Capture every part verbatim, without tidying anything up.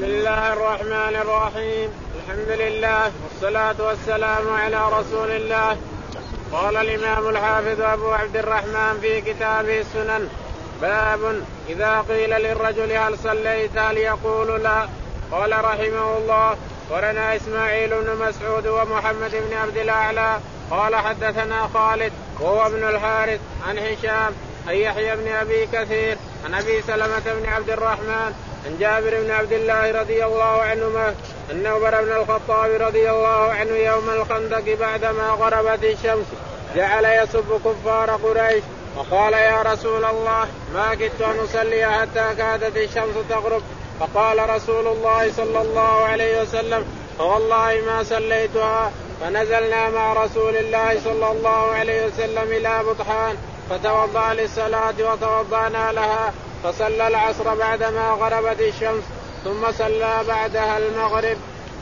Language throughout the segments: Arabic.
بسم الله الرحمن الرحيم. الحمد لله والصلاة والسلام على رسول الله. قال الإمام الحافظ أبو عبد الرحمن في كتابه السنن: باب إذا قيل للرجل هل صليت هل يقول لا. قال رحمه الله: ورنا إسماعيل بن مسعود ومحمد بن عبد الأعلى قال حدثنا خالد وهو ابن الحارث عن هشام عن يحيى بن أبي كثير عن أبي سلمة بن عبد الرحمن عن جابر بن عبد الله رضي الله عنهما أن عمر بن الخطاب رضي الله عنه يوم الخندق بعدما غربت الشمس جعل يسب كفار قريش وقال: يا رسول الله ما كدت أن أصلي حتى كادت الشمس تغرب. فقال رسول الله صلى الله عليه وسلم: فوالله ما صليتها. فنزلنا مع رسول الله صلى الله عليه وسلم إلى بطحان فتوضأ للصلاة وتوضأنا لها، فصلى العصر بعدما غربت الشمس ثم صلى بعدها المغرب.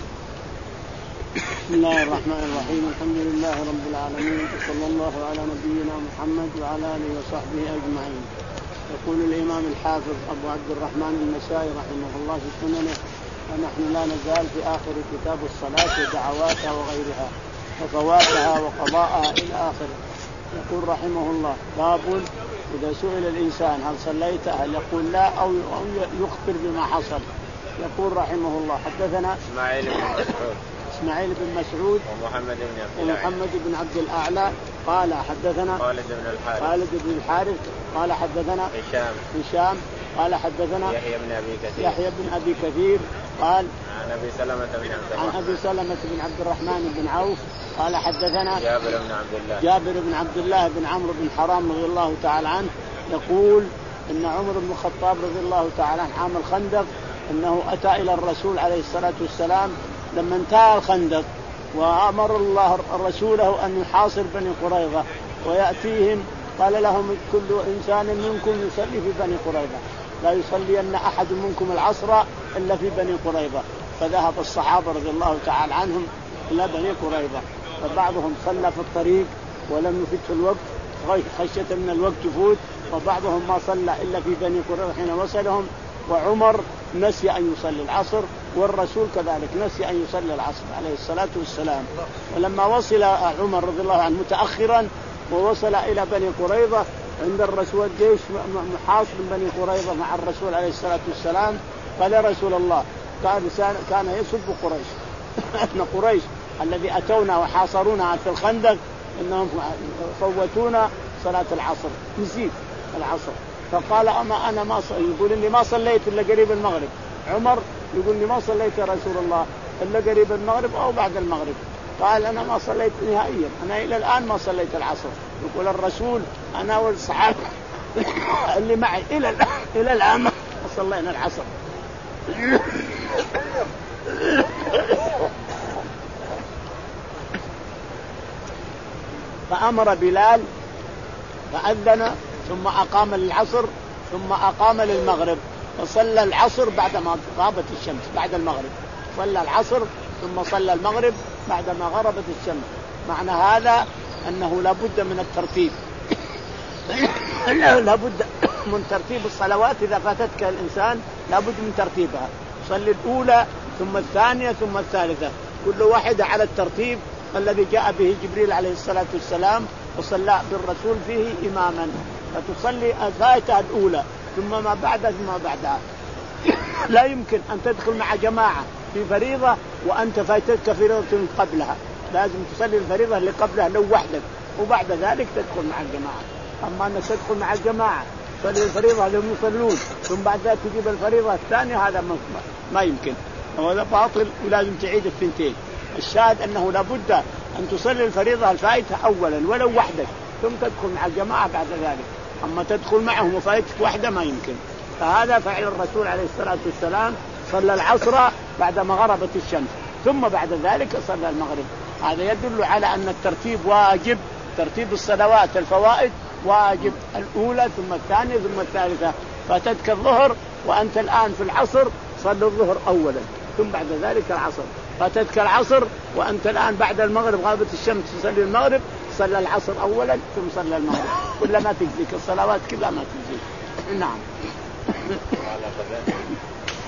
بسم الله الرحمن الرحيم. الحمد لله رب العالمين، وصلى الله على نبينا محمد وعلى آله وصحبه أجمعين. يقول الإمام الحافظ أبو عبد الرحمن النسائي رحمه الله في سننه: ونحن لا نزال في آخر كتاب الصلاة ودعواتها وغيرها وفواتها وقضاءها إلى آخره. يقول رحمه الله: باب إذا سئل الإنسان هل صليت هل يقول لا أو يخبر بما حصل. يقول رحمه الله: حدثنا إسماعيل بن مسعود إسماعيل بن مسعود ومحمد بن عبد الأعلى ومحمد بن عبد الأعلى قال حدثنا خالد بن الحارث خالد بن الحارث قال حدثنا هشام هشام قال حدثنا يحيى بن أبي كثير يحيى بن أبي كثير قال عن أبي سلمة بن عبد عن الرحمن أبي سلمة بن عبد الرحمن بن عوف قال حدثنا جابر بن عبد الله جابر بن عبد الله بن عمرو بن حرام رضي الله تعالى عنه يقول إن عمر بن الخطاب رضي الله تعالى عنه عام الخندق أنه أتى إلى الرسول عليه الصلاة والسلام لما انتهى الخندق، وأمر الله رسوله أن يحاصر بني قريظة ويأتيهم، قال لهم: كل إنسان منكم يصلي في بني قريظة، لا يصلين أحد منكم العصر إلا في بني قريظة. فذهب الصحابة رضي الله تعالى عنهم إلى بني قريظة، فبعضهم صلى في الطريق ولم يفت الوقت خشية من الوقت يفوت، وبعضهم ما صلى إلا في بني قريظة حين وصلهم. وعمر نسي أن يصلي العصر، والرسول كذلك نسي أن يصلي العصر عليه الصلاة والسلام. ولما وصل عمر رضي الله عنه متأخرا ووصل إلى بني قريظة عند الرسول الجيش محاصر بني قريظة مع الرسول عليه الصلاة والسلام، قال: يا رسول الله كان يسب قريش أن قريش الذي أتونا وحاصرونا في الخندق إنهم فوتونا صلاة العصر، نسيت العصر. فقال: أما أنا ما صليت، يقول إني ما صليت إلا قريب المغرب. عمر يقول إني ما صليت يا رسول الله إلا قريب المغرب أو بعد المغرب. قال: أنا ما صليت نهائيا، أنا إلى الآن ما صليت العصر. يقول الرسول: أنا والصحابة اللي معي إلى الآن إلى الآن ما صلينا العصر. فأمر بلال فأذن ثم أقام للعصر ثم أقام للمغرب، فصلى العصر بعدما غابت الشمس بعد المغرب، صلى العصر ثم صلى المغرب بعدما غربت الشمس. معنى هذا أنه لا بد من الترتيب لا بد من ترتيب الصلوات. إذا فاتتك الإنسان لا بد من ترتيبها، صلي الأولى ثم الثانية ثم الثالثة، كل واحدة على الترتيب الذي جاء به جبريل عليه الصلاة والسلام وصلى بالرسول فيه إماما. فتصلي الفائتة الأولى ثم ما بعدها ثم ما بعدها. لا يمكن أن تدخل مع جماعة في فريضة وأنت فائتتك فريضة قبلها، لازم تصلي الفريضة اللي قبلها لو وحدك وبعد ذلك تدخل مع الجماعة. أما أنك تدخل مع الجماعة تصلي الفريضة لهم يصلون ثم بعد ذلك تجيب الفريضة الثانية، هذا ما يمكن، وهذا باطل، ولازم تعيد الثنتين. الشاهد أنه لابد أن تصلي الفريضة الفائتة أولا ولو وحدك ثم تدخل مع الجماعة بعد ذلك. أما تدخل معهم وفائتك وحدة ما يمكن. فهذا فعل الرسول عليه الصلاة والسلام، صلى العصر بعدما غربت الشمس ثم بعد ذلك صلى المغرب. هذا يدل على أن الترتيب واجب، ترتيب الصلوات الفوائد واجب، الأولى ثم الثانية ثم الثالثة. فاتتك الظهر وأنت الآن في العصر، صلى الظهر أولا ثم بعد ذلك العصر. فاتتك العصر وأنت الآن بعد المغرب غابت الشمس تصلي المغرب، صلى العصر أولا ثم صلى المغرب. كلها ما تجزيك الصلوات كلها ما تجزيك. نعم.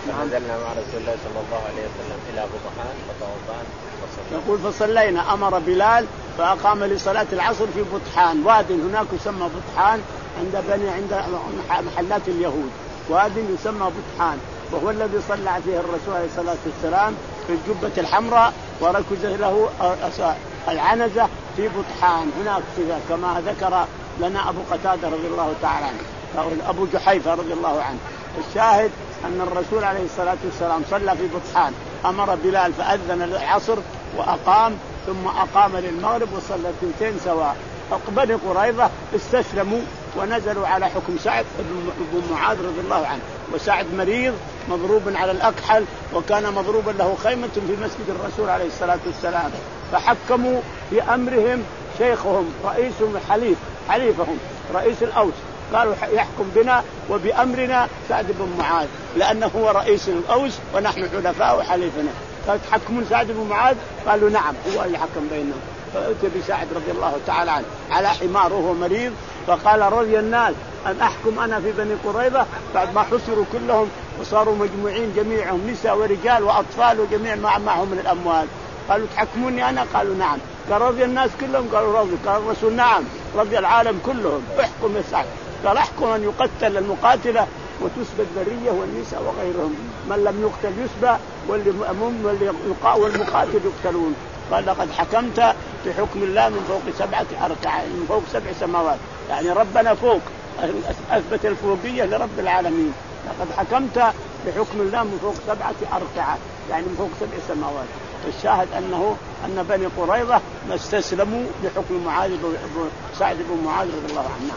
نزلنا مع رسول الله صلى الله عليه وسلم إلى بطحان فتوضأنا فصلينا. يقول فصلينا أمر بلال فأقام لصلاة العصر في بطحان، واد هناك يسمى بطحان عند بني عند محلات اليهود، واد يسمى بطحان، وهو الذي صلى فيه الرسول عليه الصلاة والسلام في الجبة الحمراء وركز له العنزة في بطحان هناك فيها كما ذكر لنا أبو قتادة رضي الله تعالى عنه أبو جحيفة رضي الله عنه. الشاهد أن الرسول عليه الصلاة والسلام صلى في بطحان، أمر بلال فأذن العصر وأقام، ثم أقام للمغرب وصلى اثنتين سواء. بني قريظة استسلموا ونزلوا على حكم سعد بن معاذ رضي الله عنه، وسعد مريض مضروب على الأكحل، وكان مضروبا له خيمة في مسجد الرسول عليه الصلاة والسلام، فحكموا في أمرهم شيخهم رئيسهم حليف حليفهم رئيس الأوس، قالوا يحكم بنا وبأمرنا سعد بن معاذ لأنه هو رئيس الأوس ونحن حلفاء وحليفنا، فتحكمون سعد بن معاذ؟ قالوا نعم هو اللي حكم بينهم. فأتى بسعد رضي الله تعالى عنه على حمار وهو مريض، فقال رضي الناس أن أحكم أنا في بني قريظة بعد ما حصروا كلهم وصاروا مجموعين جميعهم نساء ورجال وأطفال وجميع ما معهم من الأموال، قالوا تحكموني أنا؟ قالوا نعم. قال رضي الناس كلهم؟ قالوا رضي. قال الرسول نعم رضي العالم كلهم، احكم يا سعد. قال احكم أن يقتل المقاتلة وتسبى الذرية والنساء وغيرهم، من لم يقتل يسبى والمقاتل يقتلون. قال لقد حكمت بحكم الله من فوق سبعة أركع، من فوق سبع سماوات، يعني ربنا فوق، أثبت الفوقية لرب العالمين. لقد حكمت بحكم الله من فوق سبعة أركع، يعني من فوق سبع سماوات. الشاهد أنه أن بني قريظة ما استسلموا لحكم معاذ سعد بن معاذ رضي الله عنه.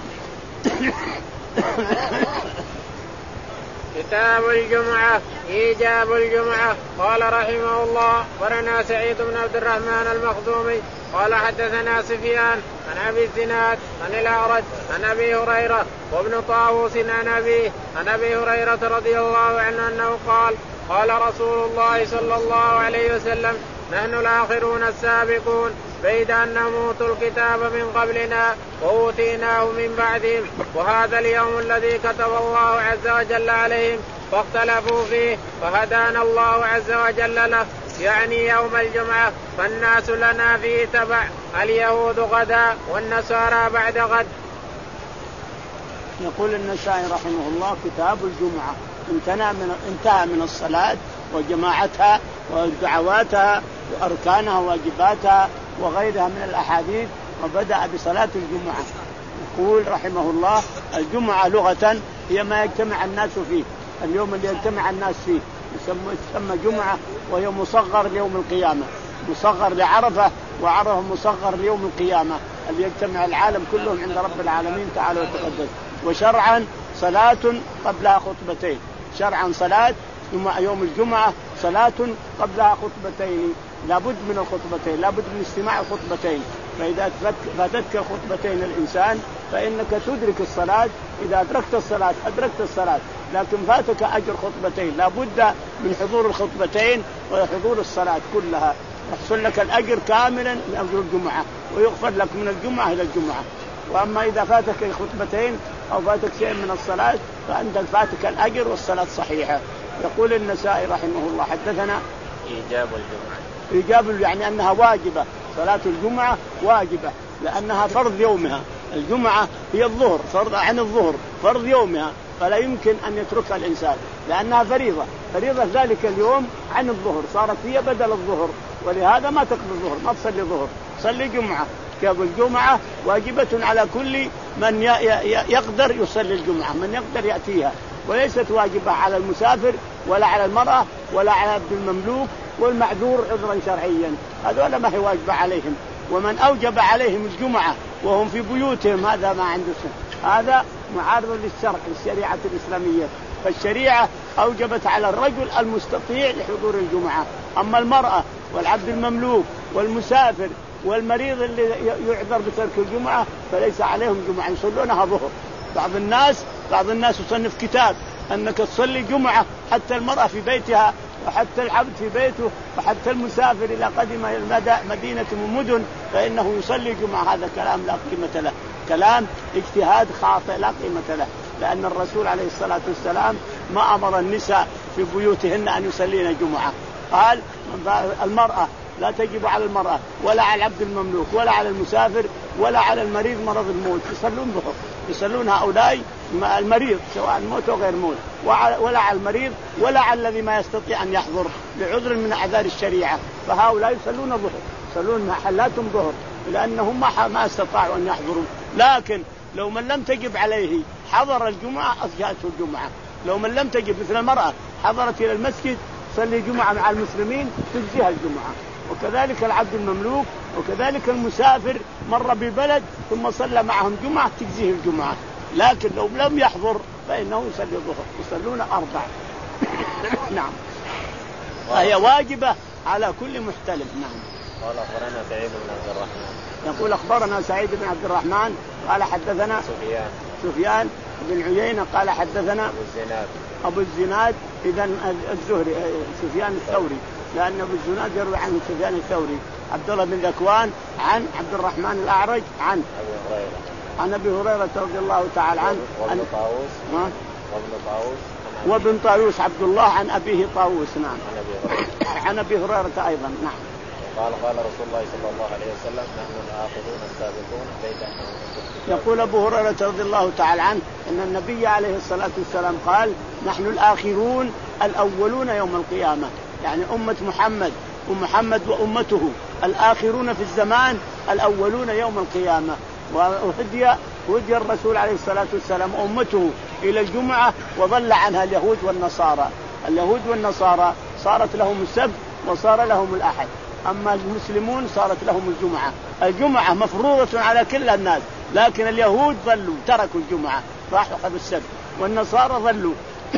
كتاب الجمعة إيجاب الجمعة. قال رحمه الله ورنا سعيد بن عبد الرحمن المخزومي قال حدثنا سفيان عن أبي الزناد عن الأعرج عن أبي هريرة وابن طاووس عن أبيه عن أبي هريرة رضي الله عنه أنه قال قال رسول الله صلى الله عليه وسلم نحن الآخرون السابقون بيد أن نموت الكتاب من قبلنا وأوتيناه من بعدهم، وهذا اليوم الذي كتب الله عز وجل عليهم فاختلفوا فيه فهدانا الله عز وجل له، يعني يوم الجمعة، فالناس لنا فيه تبع، اليهود غدا والنصارى بعد غد. يقول النسائي رحمه الله كتاب الجمعة انتهى من, انتهى من الصلاة وجماعتها ودعواتها وأركانها وواجباتها وغيرها من الأحاديث، وبدأ بصلاة الجمعة. يقول رحمه الله الجمعة لغة هي ما يجتمع الناس فيه، اليوم اللي يجتمع الناس فيه يسمى, يسمى جمعة، وهي مصغر ليوم القيامة، مصغر لعرفة وعرفة مصغر ليوم القيامة اللي يجتمع العالم كلهم عند رب العالمين تعالى وتقدس. وشرعا صلاة قبلها خطبتين، شرعا صلاة يوم الجمعة صلاة قبلها خطبتين، لابد من الخطبتين، لابد من استماع الخطبتين. فإذا فاتتك الخطبتين الإنسان فإنك تدرك الصلاة، إذا أدركت الصلاة أدركت الصلاة، لكن فاتك أجر خطبتين لابد من حضور الخطبتين وحضور الصلاة كلها، يحصل لك الأجر كاملا من أجر الجمعة ويغفر لك من الجمعة إلى الجمعة. وأما إذا فاتك الخطبتين أو فاتك شيء من الصلاة فأنت فاتك الأجر والصلاة صحيحة. يقول النسائي رحمه الله حدثنا إيجاب الجمعة، إيجاب يعني أنها واجبة، صلاة الجمعة واجبة لأنها فرض يومها، الجمعة هي الظهر، فرض عن الظهر فرض يومها، فلا يمكن أن يتركها الإنسان لأنها فريضة، فريضة ذلك اليوم عن الظهر، صارت هي بدل الظهر، ولهذا ما تقضي الظهر، ما تصلي ظهر، صلي جمعة. كتاب الجمعة واجبة على كل من يقدر يصلي الجمعة، من يقدر يأتيها، وليست واجبة على المسافر ولا على المرأة ولا على عبد المملوك والمعذور عذرا شرعيا، هذول ما هي واجبة عليهم. ومن أوجب عليهم الجمعة وهم في بيوتهم هذا ما عنده سنة، هذا معارض للشرع للشريعة الإسلامية. فالشريعة أوجبت على الرجل المستطيع لحضور الجمعة، أما المرأة والعبد المملوك والمسافر والمريض اللي يعذر بترك الجمعة فليس عليهم جمعة، يصلونها ظهر. بعض الناس بعض الناس يصنف كتاب أنك تصلي جمعة حتى المرأة في بيتها وحتى العبد في بيته وحتى المسافر إذا قدم مدينة ومدن فإنه يصلي جمعة. هذا كلام لا قيمة له، كلام اجتهاد خاطئ لا قيمة له، لأن الرسول عليه الصلاة والسلام ما أمر النساء في بيوتهن أن يصلين جمعة. قال المرأة لا تجب على المرأة ولا على العبد المملوك ولا على المسافر ولا على المريض مرض الموت يصلون ظهر، يصلون هؤلاء المريض سواء موت أو غير موت، ولا على المريض ولا على الذي ما يستطيع أن يحضر لعذر من أعذار الشريعة، فهؤلاء يصلون ظهر، يصلون محلاتهم ظهر لأنهم ما استطاعوا أن يحضروا. لكن لو من لم تجب عليه حضر الجمعة أجزأته الجمعة. لو من لم تجب مثل المرأة حضرت إلى المسجد صلي جمعة مع المسلمين تجزيها الجمعة، وكذلك العبد المملوك وكذلك المسافر مر ببلد ثم صلى معهم جمعة تجزيه الجمعة. لكن لو لم يحضر فإنه يصلي الظهر، يصلون أربع. نعم، فهي واجبة على كل محتلم. نعم. قال أخبرنا سعيد بن عبد الرحمن. يقول أخبرنا سعيد بن عبد الرحمن قال حدثنا سفيان سفيان بن عيينة قال حدثنا أبو الزناد أبو الزناد إذن الزهري سفيان الثوري، لأن أبو الزناد يروي عن سفيان الثوري عبد الله بن ذكوان عن عبد الرحمن الأعرج عن أبي هريرة عن أبي هريرة رضي الله تعالى عنه وابن طاووس وابن طاووس وابن طاووس عبد الله عن أبيه طاووس. نعم. عن أبي هريرة عن أبي هريرة أيضا. نعم. قال قال رسول الله صلى الله عليه وسلم نحن الآخرون السابقون بيت أنهم. يقول أبو هريرة رضي الله تعالى عنه أن النبي عليه الصلاة والسلام قال نحن الآخرون الأولون يوم القيامة، يعني أمة محمد ومحمد وأمته الآخرون في الزمان الأولون يوم القيامة. وهدي هدي الرسول عليه الصلاة والسلام أمته إلى الجمعة وضل عنها اليهود والنصارى. اليهود والنصارى صارت لهم السبت وصار لهم الأحد، أما المسلمون صارت لهم الجمعة. الجمعة مفروضة على كل الناس، لكن اليهود ظلوا تركوا الجمعة راحوا أخذوا السبت، والنصارى ظلوا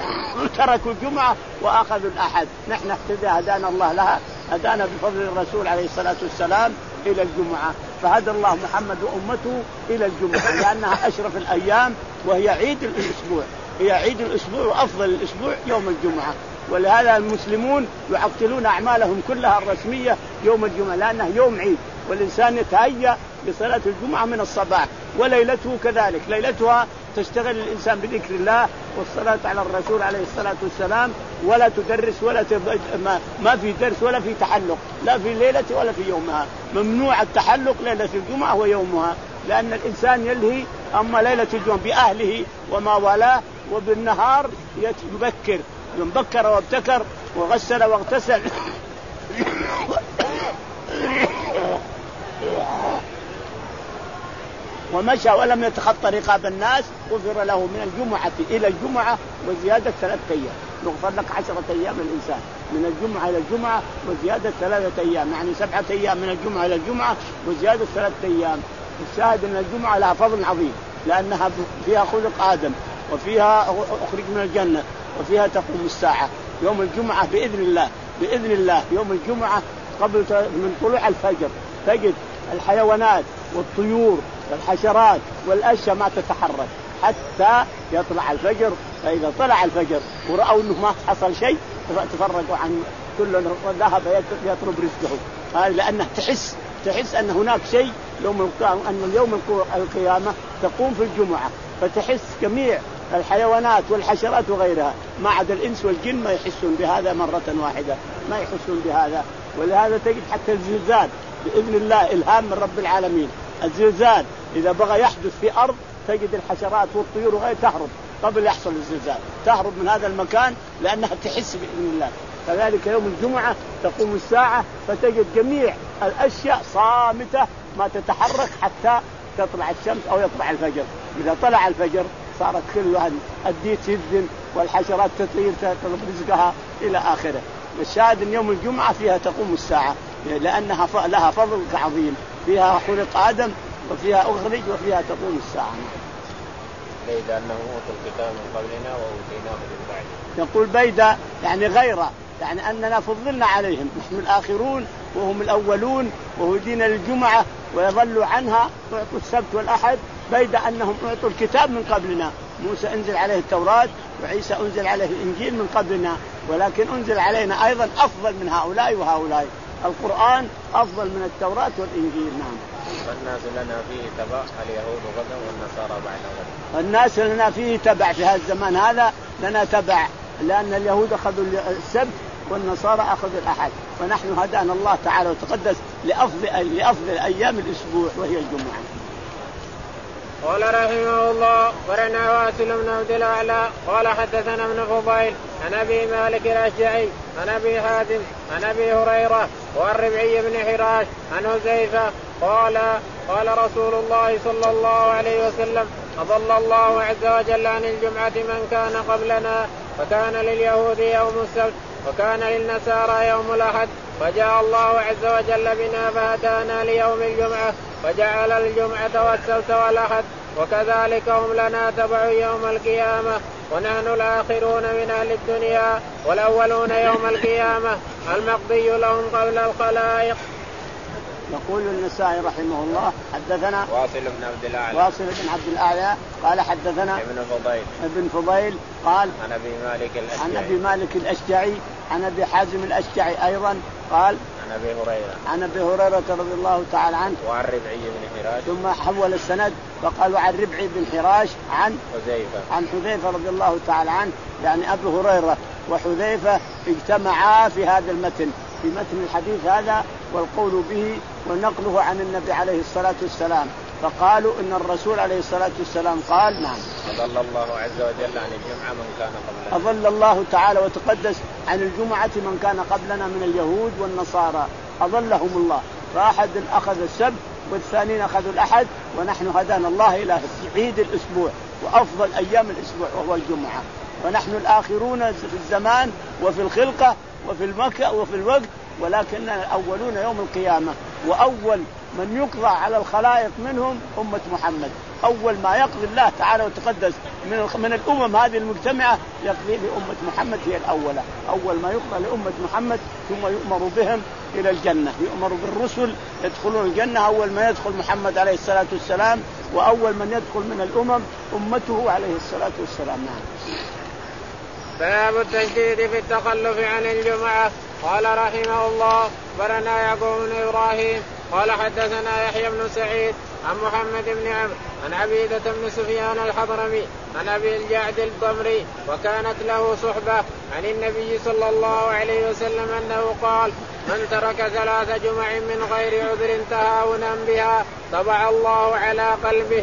تركوا الجمعة وأخذوا الأحد. نحن اهتدى هدانا الله لها، هدانا بفضل الرسول عليه الصلاة والسلام إلى الجمعة، فهدى الله محمد وأمته إلى الجمعة لأنها أشرف الأيام وهي عيد الأسبوع، هي عيد الأسبوع وأفضل الأسبوع يوم الجمعة. ولهذا المسلمون يعطلون أعمالهم كلها الرسمية يوم الجمعة لأنه يوم عيد، والإنسان يتهيأ لصلاة الجمعة من الصباح، وليلته كذلك، ليلتها تشتغل الإنسان بذكر الله والصلاة على الرسول عليه الصلاة والسلام، ولا تدرس ولا تب... ما... ما في درس ولا في تحلق، لا في ليلة ولا في يومها. ممنوع التحلق ليلة الجمعة ويومها، لأن الإنسان يلهي أما ليلة الجمعة بأهله وما والاه، وبالنهار يبكر من بكر وابتكر وغسل واغتسل ومشى ولم يتخطى رقاب الناس غفر له من الجمعة إلى الجمعة وزيادة ثلاثة أيام، يغفر لك عشرة أيام الإنسان من الجمعة إلى الجمعة وزيادة ثلاثة أيام، يعني سبعة أيام من الجمعة إلى الجمعة وزيادة ثلاثة أيام. الشاهد أن الجمعة لها فضل عظيم لأنها فيها خلق آدم وفيها أخرج من الجنة وفيها تقوم الساعة. يوم الجمعة بإذن الله بإذن الله يوم الجمعة قبل من طلوع الفجر تجد الحيوانات والطيور والحشرات والأشياء ما تتحرك حتى يطلع الفجر. فإذا طلع الفجر ورأوا أنه ما حصل شيء تفرقوا عن كل ذهب يطلب رزقه، لأنه تحس تحس أن هناك شيء يوم القيامة، أن اليوم القيامة تقوم في الجمعة، فتحس جميع الحيوانات والحشرات وغيرها ما عدا الإنس والجن ما يحسون بهذا مرة واحدة، ما يحسون بهذا. ولهذا تجد حتى الزلزال بإذن الله إلهام من رب العالمين. الزلزال إذا بغى يحدث في أرض تجد الحشرات والطيور وغيرها تهرب قبل يحصل الزلزال، تهرب من هذا المكان لأنها تحس بإذن الله. كذلك يوم الجمعة تقوم الساعة فتجد جميع الأشياء صامتة ما تتحرك حتى تطلع الشمس أو يطلع الفجر. إذا طلع الفجر صارت كلها الديت يذن والحشرات تطير تطلب رزقها إلى آخره. الشاهد أن يوم الجمعة فيها تقوم الساعة لأنها لها فضل عظيم، فيها خلق آدم وفيها أخرج وفيها تقوم الساعة. بيد أنه أوتوا الكتاب من قبلنا وأوتيناه من بعد. يقول بيد يعني غيره، يعني أننا فضلنا عليهم، نحن الآخرون وهم الأولون وهدينا للجمعة ويظلوا عنها ويعطوا السبت والأحد. بيد أنهم أعطوا الكتاب من قبلنا، موسى أنزل عليه التوراة وعيسى أنزل عليه الإنجيل من قبلنا، ولكن أنزل علينا أيضا أفضل من هؤلاء وهؤلاء. القرآن أفضل من التوراة والإنجيل. نعم. فالناس لنا فيه تبع اليهود غدا والنصارى بعد غد. الناس لنا فيه تبع في هذا الزمان هذا، لنا تبع لأن اليهود أخذوا السبت والنصارى أخذوا الأحد، ونحن هدانا الله تعالى وتقدس لأفضل لأفضل أيام الأسبوع وهي الجمعة. قال رحمه الله ورنا واسل بن عبد الأعلى قال حدثنا ابن فضيل عن أبي مالك الأشجعي عن أبي حاتم عن أبي هريرة والربعي بن حراش عن حذيفة قال قال رسول الله صلى الله عليه وسلم أضل الله عز وجل عن الجمعة من كان قبلنا، فكان لليهود يوم السبت وكان للنصارى يوم الأحد، فجاء الله عز وجل بنا فهدانا ليوم الجمعة فجعل الجمعة والسبت والأحد، وكذلك هم لنا تبع يوم القيامة، ونحن الآخرون من أهل الدنيا والأولون يوم القيامة، المقضي لهم قبل الخلائق. يقول النسائي رحمه الله حدثنا واصل بن عبد الأعلى واصل بن عبد الأعلى قال حدثنا ابن فضيل ابن فضيل قال عن أبي مالك الأشجعي عن أبي مالك الأشجعي عن أبي حازم الأشجعي أيضا قال عن أبي هريرة عن أبي هريرة رضي الله تعالى عنه وعن ربعي بن حراش ثم حول السند فقال عن ربعي بن حراش عن حذيفة عن حذيفة رضي الله تعالى عنه، يعني أبي هريرة وحذيفة اجتمعا في هذا المتن في متن الحديث هذا والقول به ونقله عن النبي عليه الصلاة والسلام، فقالوا إن الرسول عليه الصلاة والسلام قال نعم أضل الله عز وجل عن الجمعة من كان قبلنا أضل الله تعالى وتقدس عن الجمعة من كان قبلنا من اليهود والنصارى أضلهم الله، فأحد أخذ السبت والثانيين أخذوا الأحد، ونحن هدانا الله إلى عيد الأسبوع وأفضل أيام الأسبوع وهو الجمعة، ونحن الآخرون في الزمان وفي الخلقة وفي المكة وفي الوقت، ولكننا الأولون يوم القيامة، وأول من يقضى على الخلائق منهم أمة محمد، أول ما يقضي الله تعالى وتقدس من من الأمم هذه المجتمعة يقضي لأمة محمد هي الأولى، أول ما يقضى لأمة محمد ثم يؤمر بهم إلى الجنة، يؤمر بالرسل يدخلون الجنة، أول ما يدخل محمد عليه الصلاة والسلام، وأول من يدخل من الأمم أمته عليه الصلاة والسلام. باب التشديد في التخلف عن الجمعة. قال رحمه الله برنا يعقوب بن إبراهيم قال حدثنا يحيى بن سعيد عن محمد بن عمرو عن عبيدة بن سفيان الحضرمي عن أبي الجعد الضمري وكانت له صحبة عن النبي صلى الله عليه وسلم أنه قال من ترك ثلاث جمع من غير عذر تهاونا بها طبع الله على قلبه.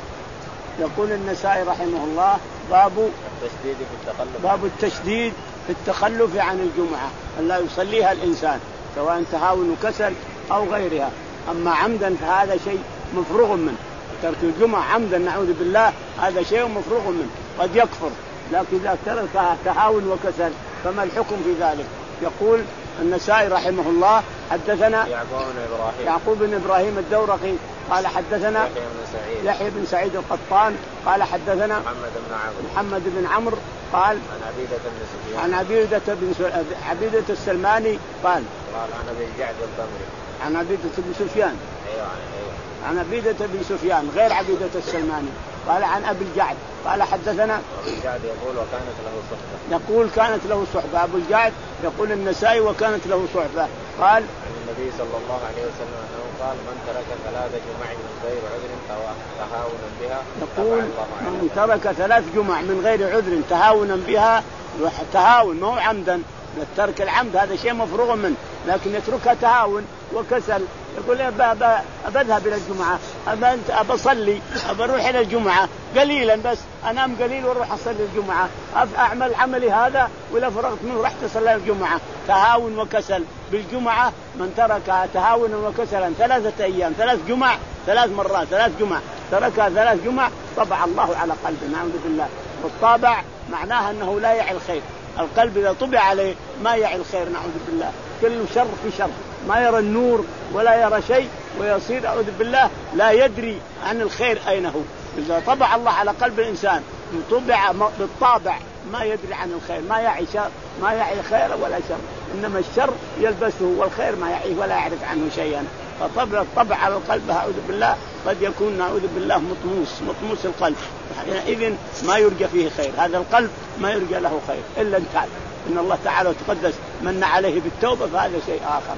يقول النسائي رحمه الله باب التشديد في التخلف باب التشديد في التخلف عن الجمعة، أن لا يصليها الإنسان سواء تهاون وكسل أو غيرها، أما عمدا فهذا شيء مفروغ منه، ترك الجمعة عمدا نعوذ بالله هذا شيء مفروغ منه قد يكفر، لكن إذا تركها تهاون وكسل فما الحكم في ذلك؟ يقول النسائي رحمه الله حدثنا يعقوب بن إبراهيم يعقوب بن إبراهيم الدورقي قال حدثنا يحيى بن سعيد يحيى بن سعيد القطان قال حدثنا محمد بن عمرو محمد بن عمرو قال عن عبيدة بن سفيان عن عبيدة بن س... عبيدة السلماني قال قال عن أبي الجعد الضمري عن عبيدة بن سفيان أيوة أيوة عن عبيدة بن سفيان غير عبيدة السلماني قال عن أبي الجعد قال حدثنا أبي الجعد يقول وكانت له صحبة يقول كانت له صحبة أبو الجعد يقول النسائي وكانت له صحبة قال عن النبي صلى الله عليه وسلم أنه قال من ترك ثلاث جمع من غير عذر تهاونا بها يقول من ترك ثلاث جمع من غير عذر تهاونا بها تهاون ما هو عمدا، الترك العمد هذا شيء مفروغ منه، لكن يتركها تهاون وكسل يقول أبا أذهب إلى الجمعة أبا أبا أصلي أبا أروح إلى الجمعة قليلا بس أنام قليل وأروح أصلي الجمعة أعمل عملي هذا ولا فرغت منه رحت أصلي الجمعة، تهاون وكسل بالجمعة. من تركها تهاونا وكسلا ثلاثة أيام ثلاث جمع ثلاث مرات ثلاث جمع تركها ثلاث جمع طبع الله على قلبه نعوذ بالله، والطابع معناها أنه لا يعي الخير، القلب إذا طبع عليه ما يعي الخير نعوذ بالله، كل شر في شر ما يرى النور ولا يرى شيء ويصير أعوذ بالله لا يدري عن الخير أين هو. إذا طبع الله على قلب الإنسان طبع بالطابع ما يدري عن الخير، ما يعي شر ما يعي خير ولا شر، إنما الشر يلبسه والخير ما يعيه ولا يعرف عنه شيئا، فطبع الطبع على القلب أعوذ بالله قد يكون نعوذ بالله مطموس مطموس القلب، إذن ما يرجى فيه خير، هذا القلب ما يرجى له خير إلا أن تعالى إن الله تعالى وتقدس من عليه بالتوبة فهذا شيء آخر.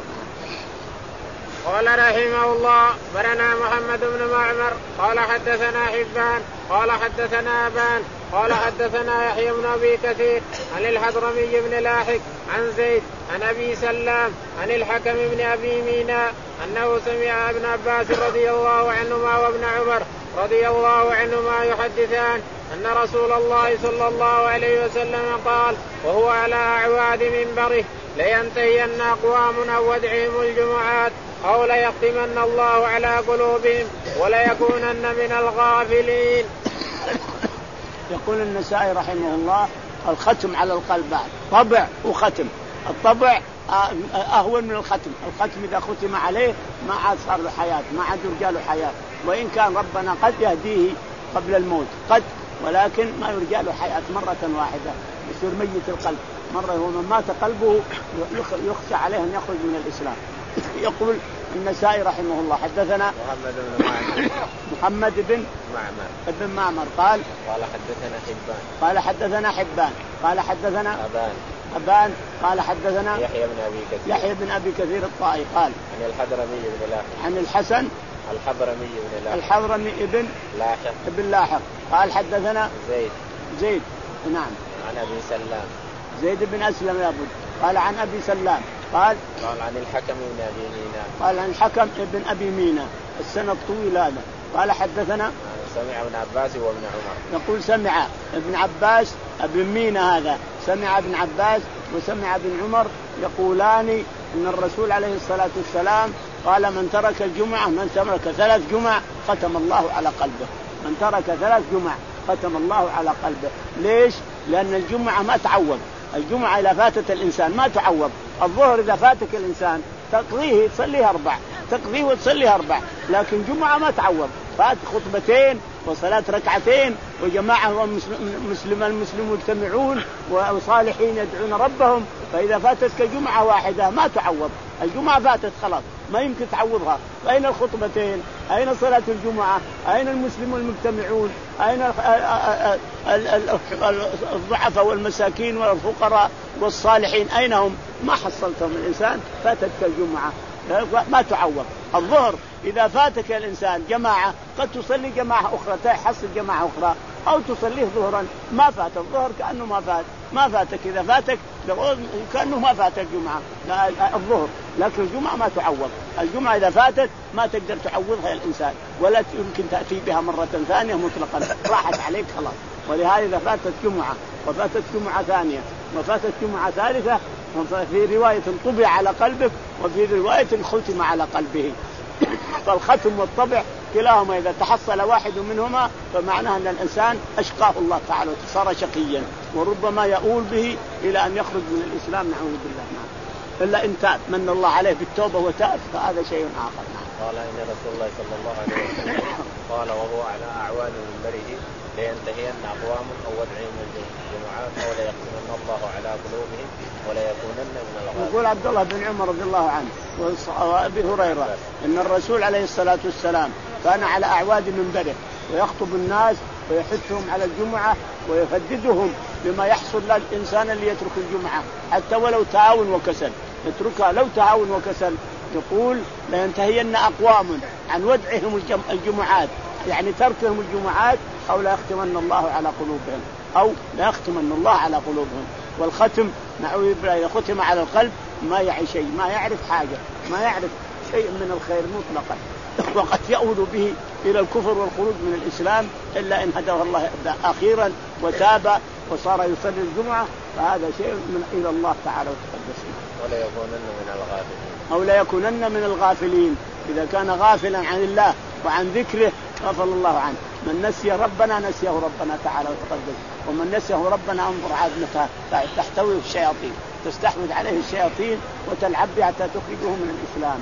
قال رحمه الله برنا محمد بن معمر قال حدثنا حبان قال حدثنا أبان قال حدثنا يحيى بن أبي كثير عن الحضرمي بن لاحق عن زيد عن أبي سلام عن الحكم بن أبي ميناء أنه سمع ابن عباس رضي الله عنهما وابن عمر رضي الله عنهما يحدثان أن رسول الله صلى الله عليه وسلم قال وهو على أعواد منبره لينتهين أقوام عن ودعهم الجمعات أو ليختمن الله على قلوبهم وليكونن من الغافلين. يقول النسائي رحمه الله الختم على القلب بعد طبع وختم. الطبع أهون من الختم. الختم إذا ختم عليه ما عاد صار له حياة، ما عاد يرجى له حياة، وإن كان ربنا قد يهديه قبل الموت قد، ولكن ما يرجى له حياة مرة واحدة، يصير ميت القلب مرة. هو من مات قلبه يخشى عليه أن يخرج من الإسلام. يقول النسائي رحمه الله حدثنا محمد بن معمر محمد بن معمر ابن معمر قال قال حدثنا حبان قال حدثنا حبان قال حدثنا أبان أبان قال حدثنا يحيى بن أبي كثير يحيى بن أبي كثير الطائي قال عن الحضرمي بن لاحق عن الحسن الحضرمي بن لاحق الحضرمي ابن لاحق ابن لاحق قال حدثنا زيد زيد نعم عن أبي سلام زيد بن أسلم يابد قال عن أبي سلام قال قال عن الحكم بن أبي ميناء قال عن الحكم ابن أبي ميناء السنة طويل هذا قال حدثنا سمع ابن عباس وابن عمر. يقول سمع ابن عباس ابن ميناء هذا سمع ابن عباس وسمع ابن عمر يقولان إن الرسول عليه الصلاة والسلام قال من ترك الجمعة من ترك ثلاث جمع ختم الله على قلبه. من ترك ثلاث جمع ختم الله على قلبه. ليش؟ لأن الجمعة ما تعوض. الجمعة إذا فاتت الإنسان ما تعوض. الظهر إذا فاتك الإنسان تقضيه تصليه أربع تقضيه وتصليه أربع، لكن جمعة ما تعوض. فات خطبتين وصلاة ركعتين وجماعة ومسلم المسلمون يجتمعون وصالحين يدعون ربهم، فإذا فاتتك جمعة واحدة ما تعوض. الجمعة فاتت خلاص ما يمكن تعوضها. أين الخطبتين؟ أين صلاة الجمعة؟ أين المسلمون المجتمعون؟ أين الضعفاء والمساكين والفقراء والصالحين؟ أين هم؟ ما حصلتهم الإنسان. فاتتك الجمعة ما تعوض. الظهر إذا فاتك الإنسان جماعة قد تصلي جماعة أخرى تحصل جماعة أخرى أو تصليه ظهرا ما فات الظهر كأنه ما فات ما فاتك. إذا فاتك كأنه ما فات الجمعة الظهر، لكن الجمعة ما تعوض. الجمعة إذا فاتت ما تقدر تعوضها الإنسان ولا يمكن تأتي بها مرة ثانية مطلقا، راحت عليك خلاص. ولهذا إذا فاتت جمعة وفاتت جمعة ثانية وفاتت جمعة ثالثة في رواية طبع على قلبك وفي رواية ختم على قلبه. فالختم والطبع كلاهما إذا تحصل واحد منهما فمعناه أن الإنسان أشقاه الله تعالى وصار شقيا، وربما يؤول به إلى أن يخرج من الإسلام نعوذ بالله. نعم. إلا إن تاب من الله عليه بالتوبة وتاب فهذا شيء آخر. نعم. قال إن رسول الله صلى الله عليه وسلم قال وهو على أعوان منبره لينتهين أقوام أو ودعهم الجمعات أو ليختمن الله على قلوبهم وليكونن من الغافلين. يقول عبد الله بن عمر رضي الله عنه وأبي هريرة إن الرسول عليه الصلاة والسلام كان على أعواد منبره ويخطب الناس ويحثهم على الجمعة ويهددهم بما يحصل للإنسان اللي يترك الجمعة حتى ولو تعاون وكسل يتركها لو تعاون وكسل. يقول لينتهين أقوام عن ودعهم الجمعات يعني تركهم الجمعات أو لا يختمن الله على قلوبهم أو لا يختمن الله على قلوبهم. والختم نعوذ بالله إذا ختم على القلب ما يعي شيء، ما يعرف حاجة، ما يعرف شيء من الخير مطلقا، وقد يؤول به إلى الكفر والخروج من الإسلام إلا إن هداه الله أخيرا وتاب وصار يصلي الجمعة فهذا شيء من إلى الله تعالى وتقدس. ولا يكونن من الغافلين أو لا يكونن من الغافلين. إذا كان غافلا عن الله وعن ذكره غفل الله عنه. من نسي ربنا نسيه ربنا تعالى وتقدس، ومن نسيه ربنا انظر عاد متى تحتوي الشياطين تستحوذ عليه الشياطين وتلعب به حتى تخرجه من الإسلام.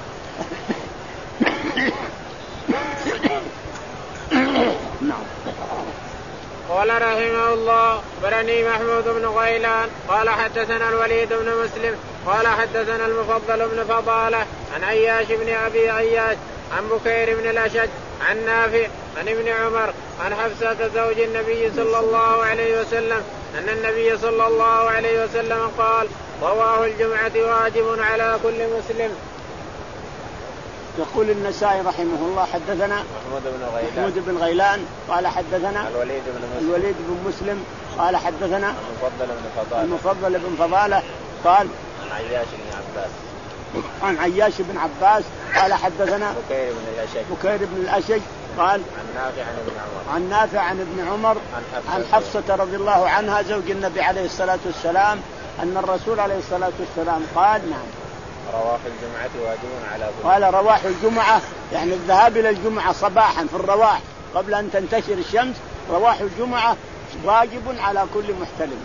نعم. قال رحمه الله برني محمود بن غيلان قال حدثنا الوليد بن مسلم قال حدثنا المفضل بن فضالة عن عياش بن أبي عياش عن بكير بن الأشج عن نافع عن ابن عمر عن حفصة زوج النبي صلى الله عليه وسلم أن النبي صلى الله عليه وسلم قال رواه الجمعة واجب على كل مسلم. يقول النسائي رحمه الله حدثنا محمود بن غيلان محمود بن غيلان قال حدثنا الوليد بن مسلم الوليد بن مسلم قال حدثنا المفضل بن فضالة المفضل بن فضالة قال عن عياش بن عباس عن عياش بن عباس قال حدثنا بكير بن الأشج بكير بن الأشج قال عن نافع عن ابن عمر عن نافع عن ابن عمر عن حفصة, عن حفصة رضي الله عنها زوج النبي عليه الصلاة والسلام أن الرسول عليه الصلاة والسلام قال نعم رواح الجمعة واجب على كل قال رواح الجمعة يعني الذهاب إلى الجمعة صباحا في الرواح قبل أن تنتشر الشمس رواح الجمعة واجب على كل محتلم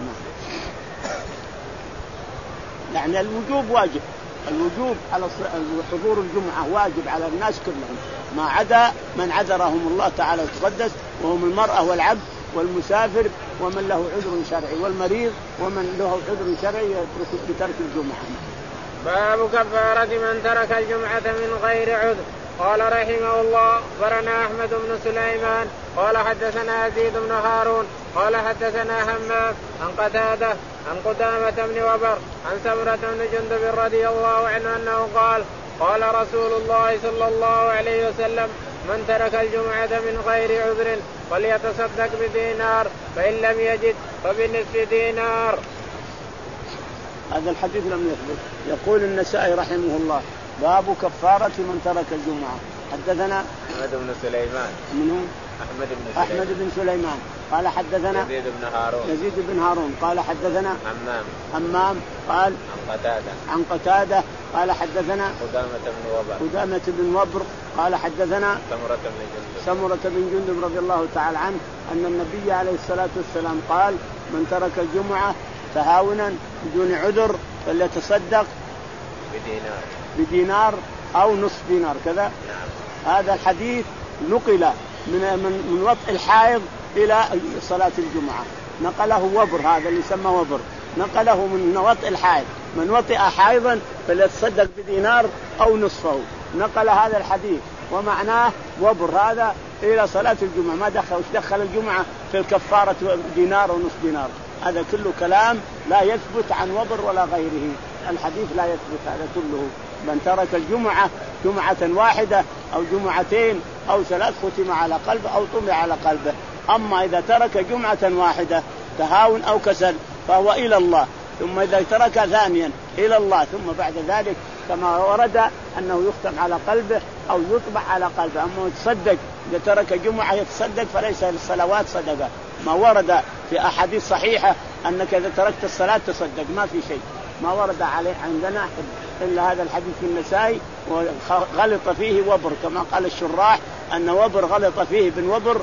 يعني الوجوب واجب الوجوب على حضور الجمعة واجب على الناس كلهم ما عدا من عذرهم الله تعالى وتقدس وهم المرأة والعبد والمسافر ومن له عذر شرعي والمريض ومن له عذر شرعي بترك الجمعة. باب كفارة من ترك الجمعة من غير عذر. قال رحمه الله أخبرنا أحمد بن سليمان قال حدثنا يزيد بن هارون قال حدثنا همام عن قتادة عن قدامة بن وبر عن سمرة بن جندب رضي الله عنه أنه قال قال رسول الله صلى الله عليه وسلم من ترك الجمعة من غير عذر فليتصدق بدينار فإن لم يجد فبنصف دينار. هذا الحديث لم يثبت. يقول النسائي رحمه الله باب كفارة من ترك الجمعة. حدثنا أحمد بن سليمان منهم أحمد بن سليمان أحمد بن سليمان قال حدثنا يزيد بن هارون يزيد بن هارون قال حدثنا همام همام قال عن قتادة عن قتادة قال حدثنا قدامة بن وبر قدامة بن وبر قال حدثنا سمرة بن جندب سمرة بن جندب رضي الله تعالى عنه أن النبي عليه الصلاة والسلام قال من ترك الجمعة تهاونا بدون عذر فليتصدق بدينار بدينار أو نصف دينار كذا. نعم. هذا الحديث نقل من من من وطء الحائض إلى صلاة الجمعة نقله وبر هذا اللي يسمى وبر نقله من وطء الحائض من وطئ حائضا فليتصدق بدينار أو نصفه نقل هذا الحديث ومعناه وبر هذا إلى صلاة الجمعة ما دخل وش دخل الجمعة في الكفارة دينار أو نصف دينار. هذا كله كلام لا يثبت عن وبر ولا غيره. الحديث لا يثبت هذا كله. من ترك الجمعة جمعة واحدة أو جمعتين أو ثلاث ختم على قلبه أو طمع على قلبه. أما إذا ترك جمعة واحدة تهاون أو كسل فهو إلى الله ثم إذا ترك ثانيا إلى الله ثم بعد ذلك كما ورد أنه يختم على قلبه أو يطبع على قلبه. أما يتصدق إذا ترك جمعة يتصدق فليس للصلوات صدقة. ما ورد في أحاديث صحيحة أنك إذا تركت الصلاة تصدق ما في شيء ما ورد عليه عندنا إلا هذا الحديث في النسائي وغلط فيه وبر كما قال الشراح أن وبر غلط فيه بن وبر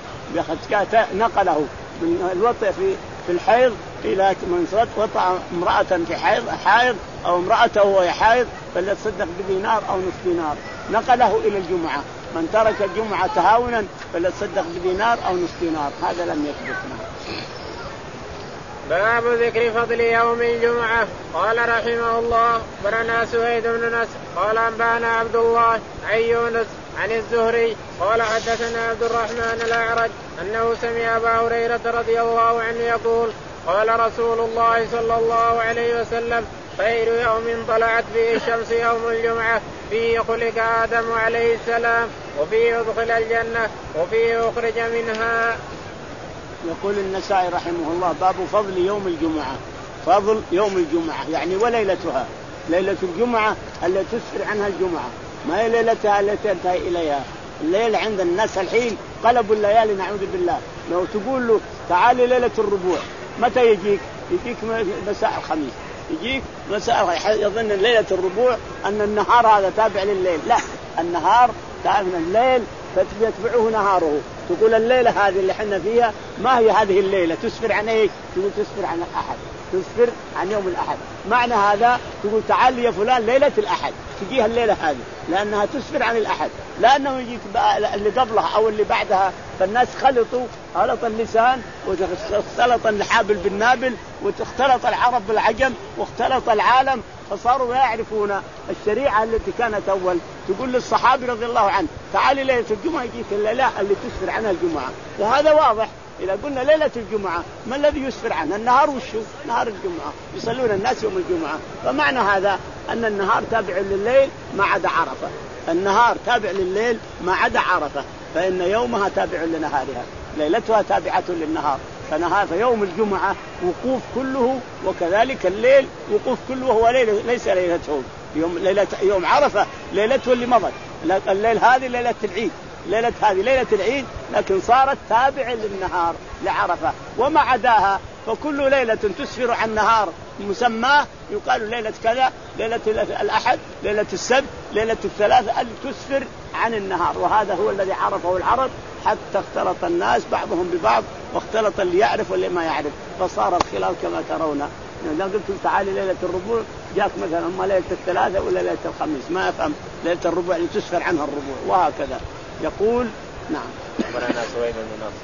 نقله من الوطء في في الحيض إلى من وطأ امرأة في حيض حائض أو امرأته وهي حائض فليتصدق بدينار أو نصف دينار نقله إلى الجمعة. من ترك الجمعة تهاونا فليتصدق بدينار أو نصف دينار. هذا لم يثبت. باب ذكر فضل يوم الجمعة. قال رحمه الله برنا سويد بن نصر قال أنبانا عبد الله عن يونس عن الزهري قال حدثنا عبد الرحمن الأعرج أنه سمع أبا هريرة رضي الله عنه يقول قال رسول الله صلى الله عليه وسلم خير يوم طلعت فيه الشمس يوم الجمعة فيه خلق آدم عليه السلام وفيه أدخل الجنة وفيه أخرج منها. يقول النسائي رحمه الله باب فضل يوم الجمعة. فضل يوم الجمعة يعني وليلتها ليلة الجمعة التي تسفر عنها الجمعة ما هي ليلتها التي تنتهي إليها. الليل عند الناس الحين قلبوا الليالي نعوذ بالله. لو تقول له تعالي ليلة الربوع متى يجيك؟ يجيك مساء الخميس يجيك مساء يظن ليلة الربوع أن النهار هذا تابع لليل. لا النهار تابع الليل فتتبعه نهاره. تقول الليلة هذه اللي حنا فيها ما هي هذه الليلة تسفر عن ايش؟ تقول تسفر عن الأحد تسفر عن يوم الأحد. معنى هذا تقول تعال يا فلان ليلة الأحد تجيها الليلة هذه لأنها تسفر عن الأحد لأنه يجيك اللي قبلها أو اللي بعدها فالناس خلطوا خلط اللسان واختلط الحابل بالنابل واختلط العرب بالعجم واختلط العالم فصاروا يعرفون الشريعة التي كانت أول. تقول للصحابي رضي الله عنه تعالي ليلة الجمعة يجيك الليلة اللي تسفر عنها الجمعة. وهذا واضح إذا قلنا ليلة الجمعة ما الذي يسفر عنها؟ النهار وشو؟ نهار الجمعة يصلون الناس يوم الجمعة. فمعنى هذا أن النهار تابع لليل ما عدا عرفة النهار تابع لليل ما عدا عرفة، فإن يومها تابع لنهارها، ليلتها تابعة للنهار. فنهار فيوم الجمعة وقوف كله، وكذلك الليل وقوف كله، وهو ليلة ليس ليلته. يوم ليلة يوم عرفة ليلته اللي مضت، الليل هذه ليلة العيد، ليلة هذه ليلة العيد، لكن صارت تابعة للنهار لعرفة. وما عداها فكل ليلة تسفر عن نهار مسمى يقال ليلة كذا، ليلة الأحد، ليلة السبت، ليلة الثلاثة، اللي تسفر عن النهار. وهذا هو الذي عرفه العرب حتى اختلط الناس بعضهم ببعض، واختلط اللي يعرف واللي ما يعرف، فصار الخلاف كما ترون. إذا قلت تعالي ليلة الربوع جاك مثلا أما ليلة الثلاثة ولا ليلة الخميس، ما أفهم ليلة الربوع اللي تسفر عنها الربوع، وهكذا يقول. نعم. أخبرنا سويد بن نصر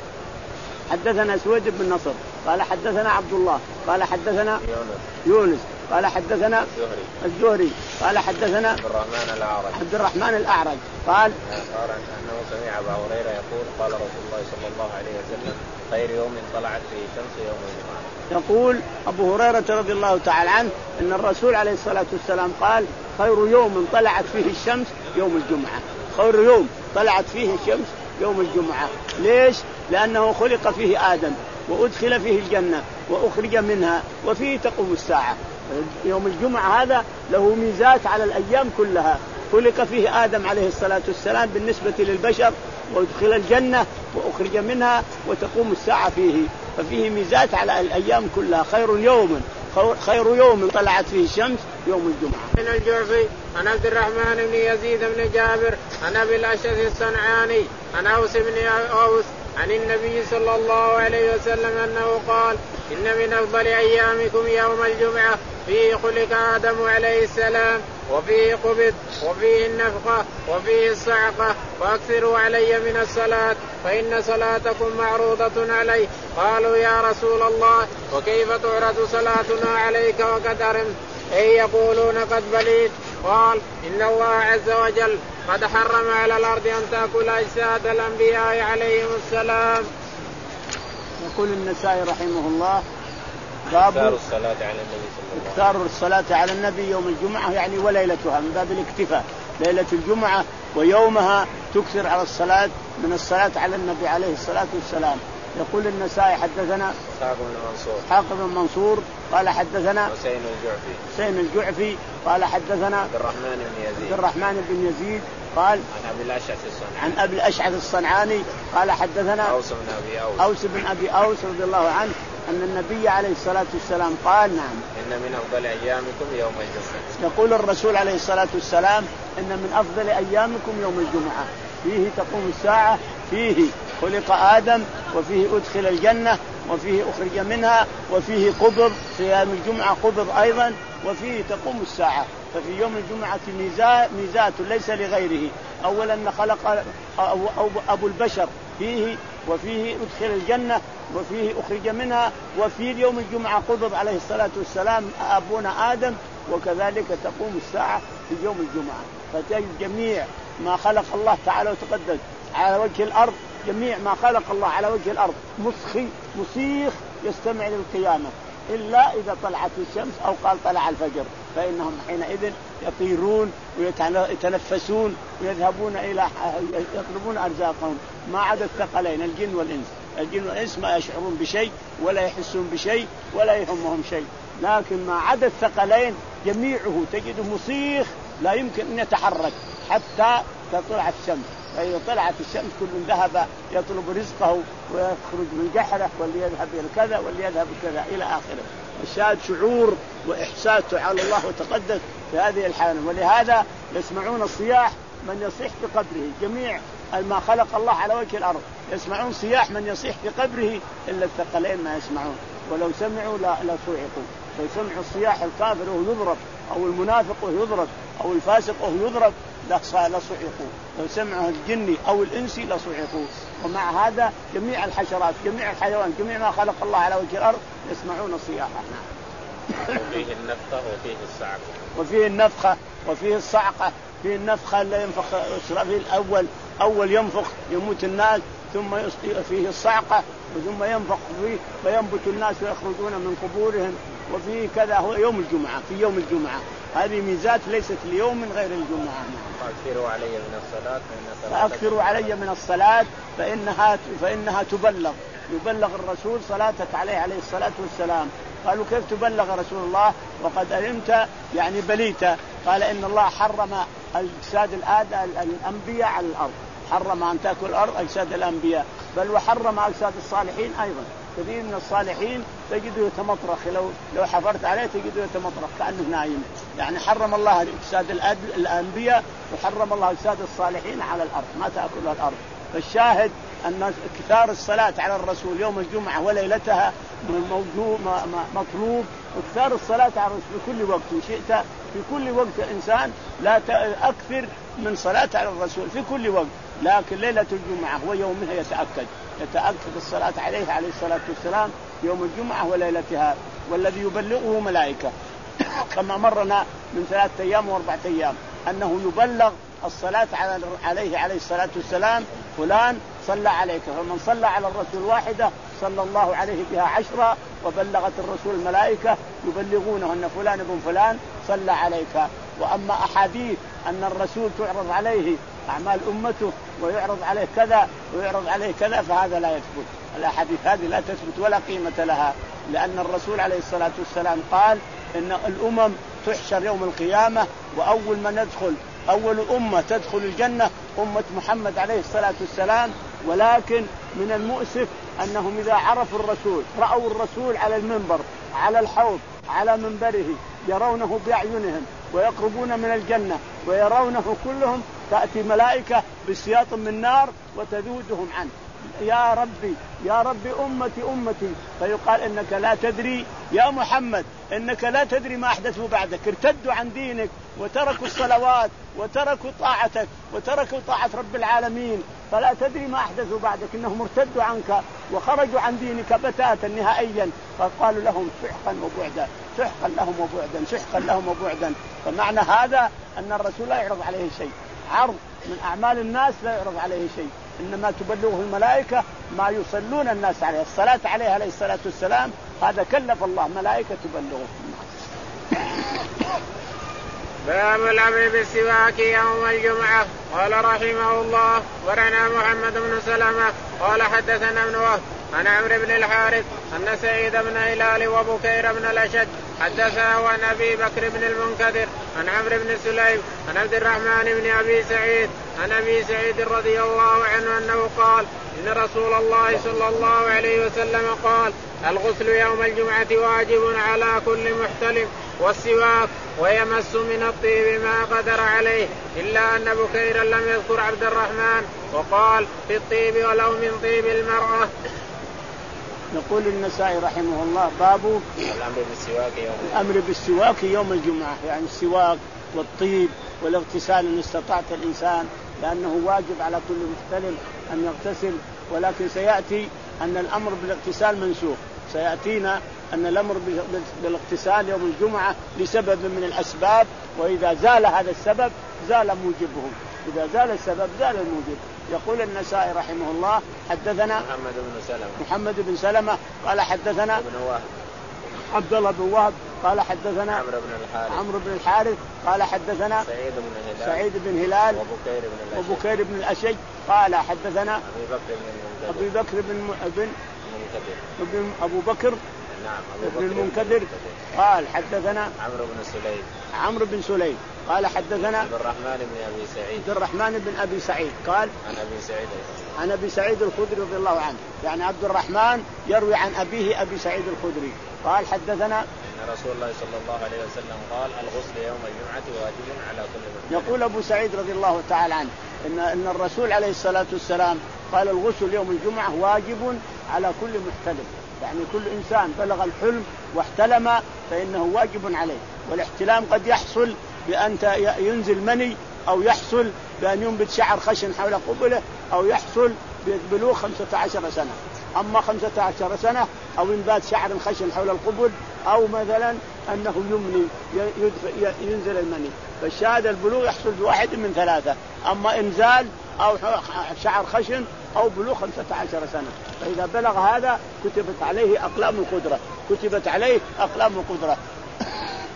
حدثنا سويد بن نصر قال حدثنا عبد الله قال حدثنا يونس, يونس قال حدثنا الزهري, الزهري قال حدثنا عبد الرحمن الأعرج عبد الرحمن الأعرج قال قال أنه سمع أبا هريرة يقول قال رسول الله صلى الله عليه وسلم خير يوم طلعت فيه الشمس يوم الجمعة. يقول أبو هريرة رضي الله تعالى عنه أن الرسول عليه الصلاة والسلام قال خير يوم طلعت فيه الشمس يوم الجمعة. خير يوم طلعت فيه الشمس يوم الجمعة. ليش؟ لأنه خلق فيه آدم وأدخل فيه الجنة وأخرج منها وفيه تقوم الساعة. يوم الجمعة هذا له ميزات على الأيام كلها. خلق فيه آدم عليه الصلاة والسلام بالنسبة للبشر، وأدخل الجنة وأخرج منها وتقوم الساعة فيه، ففيه ميزات على الأيام كلها. خير يوم خير يوم طلعت فيه الشمس يوم الجمعة. من الجعفي عن عبد الرحمن بن يزيد بن جابر عن أبي الأشعث الصنعاني عن أوس بن أوس عن النبي صلى الله عليه وسلم أنه قال إن من أفضل أيامكم يوم الجمعة فيه خلق آدم عليه السلام وفيه قبض وفيه النفخة وفيه الصعقة فأكثروا علي من الصلاة فإن صلاتكم معروضة علي. قالوا يا رسول الله وكيف تعرض صلاتنا عليك وقد أرمت؟ أي يقولون قد بليت. قال إن الله عز وجل قد حرم على الأرض أن تأكل أجساد الأنبياء عليهم السلام. يقول النسائي رحمه الله باب اكثار الصلاة على النبي صلى الله عليه وسلم. اكثار الصلاة على النبي يوم الجمعة يعني وليلتها، من باب الاكتفاء. ليلة الجمعة ويومها تكثر على الصلاة من الصلاة على النبي عليه الصلاة والسلام. يقول النسائي حدثنا إسحاق بن منصور إسحاق بن منصور قال حدثنا حسين الجعفي حسين الجعفي قال حدثنا عبد الرحمن بن يزيد عبد الرحمن بن يزيد قال عن أبي الأشعث الصنعاني عن أبي الأشعث الصنعاني قال حدثنا أوس بن أبي أوس أوس بن أبي أوس رضي الله عنه أن النبي عليه الصلاة والسلام قال نعم إن من أفضل أيامكم يوم الجمعة. يقول الرسول عليه الصلاة والسلام إن من أفضل أيامكم يوم الجمعة، فيه تقوم الساعة، فيه خلق آدم، وفيه أدخل الجنة، وفيه أخرج منها، وفيه قبض في يوم الجمعة قبض أيضا، وفيه تقوم الساعة. ففي يوم الجمعة ميزات, ميزات ليس لغيره. أولا خلق أبو البشر فيه، وفيه أدخل الجنة، وفيه أخرج منها، وفي يوم الجمعة قبض عليه الصلاة والسلام أبونا آدم، وكذلك تقوم الساعة في يوم الجمعة. فتجد جميع ما خلق الله تعالى وتقدس على وجه الأرض، جميع ما خلق الله على وجه الأرض مصخي مصيخ يستمع للقيامة، إلا إذا طلعت الشمس أو قال طلع الفجر، فإنهم حينئذ يطيرون ويتنفسون ويذهبون إلى يطلبون أرزاقهم، ما عدا الثقلين الجن والإنس. الجن والإنس ما يشعرون بشيء ولا يحسون بشيء ولا يهمهم شيء، لكن ما عدا الثقلين جميعه تجده مصيخ لا يمكن أن يتحرك حتى تطلع الشمس. فإذا طلعت الشمس كل ذهب يطلب رزقه ويخرج من جحره، واللي يذهب إلى كذا واللي يذهب كذا إلى آخره. الشاهد شعور وإحساس على الله وتقدس في هذه الحالة. ولهذا يسمعون الصياح من يصيح في قبره، جميع ما خلق الله على وجه الأرض يسمعون صياح من يصيح في قبره، إلا الثقلين ما يسمعون، ولو سمعوا لا لا صعقوا. فيسمعوا الصياح الكافر وهو يضرب، أو المنافق وهو يضرب، أو الفاسق وهو يضرب، لا صعقوا. لو سمعوا الجني أو الإنسي لا صعقوا. ومع هذا جميع الحشرات جميع الحيوان جميع ما خلق الله على وجه الأرض يسمعون الصياح. وفيه النفخة وفيه الصعقة وفيه النفخة وفيه الصعقة. فيه النفخة اللي ينفخ إسرافيل الأول أول ينفخ يموت الناس، ثم فيه الصعقة ثم ينفخ فيه فينبت الناس ويخرجون من قبورهم. وفيه كذا هو يوم الجمعة. في يوم الجمعة هذه ميزات ليست اليوم من غير الجمعة. فأكثروا علي من الصلاة فأكثروا علي من الصلاة فإنها فإنها تبلغ يبلغ الرسول صلاتك عليه عليه الصلاة والسلام. قالوا كيف تبلغ رسول الله وقد علمت يعني بليت؟ قال إن الله حرم أجساد الأنبياء على الأرض، حرم أن تأكل الأرض أجساد الأنبياء، بل وحرم أجساد الصالحين أيضا. كثير من الصالحين تجده يتمطرخ، لو لو حفرت عليه تجده يتمطرخ كأنه نايم. يعني حرم الله أجساد الأنبياء وحرم الله أجساد الصالحين على الأرض، ما تأكلها الأرض. فالشاهد أن كثار الصلاة على الرسول يوم الجمعة وليلتها موجود مطلوب، وكثار الصلاة على الرسول في كل وقت إن شئت، في كل وقت إنسان لا أكثر من صلاة على الرسول في كل وقت، لكن ليلة الجمعة ويومها يتأكد يتأكد الصلاة عليه عليه الصلاة والسلام يوم الجمعة وليلتها، والذي يبلغه ملائكة كما مرنا من ثلاثة أيام وأربعة أيام أنه يبلغ الصلاة عليه عليه الصلاة والسلام فلان صلى عليك، فمن صلى على الرسول واحدة صلى الله عليه بها عشرة، وبلغت الرسول الملائكة يبلغونه أن فلان ابن فلان صلى عليك. وأما أحاديث أن الرسول تعرض عليه أعمال أمته ويعرض عليه كذا ويعرض عليه كذا فهذا لا يثبت، الأحاديث هذه لا تثبت ولا قيمة لها، لأن الرسول عليه الصلاة والسلام قال إن الأمم تحشر يوم القيامة وأول من يدخل أول أمة تدخل الجنة أمة محمد عليه الصلاة والسلام، ولكن من المؤسف أنهم إذا عرفوا الرسول رأوا الرسول على المنبر على الحوض على منبره يرونه بأعينهم ويقربون من الجنة ويرونه كلهم، تأتي ملائكة بسياط من نار وتذودهم عنه، يا ربي يا ربي أمتي أمتي، فيقال إنك لا تدري يا محمد، إنك لا تدري ما أحدثوا بعدك، ارتدوا عن دينك وتركوا الصلوات وتركوا طاعتك وتركوا طاعة رب العالمين، فلا تدري ما أحدثوا بعدك، إنهم ارتدوا عنك وخرجوا عن دينك بتاتا نهائيا. فقالوا لهم سحقا وبعدا سحقا لهم وبعدا سحقا لهم وبعدا. فمعنى هذا أن الرسول لا يعرض عليه شيء، عرض من أعمال الناس لا يعرض عليه شيء، إنما تبلغه الملائكة ما يصلون الناس عليه، الصلاة عليه عليه الصلاة والسلام هذا كلف الله ملائكة تبلغه. باب الأمر بالسواك يوم الجمعة. قال رحمه الله ورنا محمد بن سلمة قال حدثنا ابن وهب عن عمرو بن الحارث أن سعيد بن هلال وبكير بن الأشج حدثا عن أبي بكر بن المنكدر عن عمرو بن سليم عن عبد الرحمن بن أبي سعيد عن أبي سعيد رضي الله عنه أنه قال إن رسول الله صلى الله عليه وسلم قال الغسل يوم الجمعة واجب على كل محتلم والسواك ويمس من الطيب ما قدر عليه، إلا أن بكيرا لم يذكر عبد الرحمن وقال في الطيب ولو من طيب المرأة. يقول النسائي رحمه الله باب الأمر بالسواك يوم الأمر بالسواك يوم الجمعة، يعني السواك والطيب والاغتسال إن استطعت الإنسان، لأنه واجب على كل محتلم أن يغتسل، ولكن سيأتي أن الأمر بالاغتسال منسوخ، سيأتينا أن الأمر بالاغتسال يوم الجمعة لسبب من الأسباب، وإذا زال هذا السبب زال موجبه، إذا زال السبب زال الموجب. يقول النسائي رحمه الله حدثنا محمد بن سلمة محمد بن سلمة قال حدثنا ابن وهب عبد الله بن وهب قال حدثنا عمرو بن الحارث عمرو بن الحارث قال حدثنا سعيد بن هلال سعيد بن هلال وبكير بن الأشج وبكير بن الأشج قال حدثنا أبي بكر بن أبي بكر بن ابن ابن أبو بكر نعم ابن المنكدر قال حدثنا عمرو بن سليم عمرو بن سليم قال حدثنا عبد الرحمن بن أبي سعيد عبد الرحمن بن أبي سعيد قال عن أبي سعيد عن أبي سعيد الخدري رضي الله عنه، يعني عبد الرحمن يروي عن أبيه أبي سعيد الخدري قال حدثنا أن رسول الله صلى الله عليه وسلم قال الغسل يوم الجمعة واجب على كل مسلم. يقول أبو سعيد رضي الله تعالى عنه إن إن الرسول عليه الصلاة والسلام قال الغسل يوم الجمعة واجب على كل محتلم، يعني كل إنسان بلغ الحلم واحتلم فإنه واجب عليه، والاحتلام قد يحصل بأن ينزل مني أو يحصل بأن ينبت شعر خشن حول قبله أو يحصل ببلوغ خمسة عشر سنة. أما خمسة عشر سنة أو إنبات شعر خشن حول القبل أو مثلا أنه يمني ينزل المني، فالشاهد البلوغ يحصل بواحد من ثلاثة، أما إنزال أو شعر خشن أو بلوغ خمسة عشر سنة، فإذا بلغ هذا كتبت عليه أقلام القدرة كتبت عليه أقلام القدرة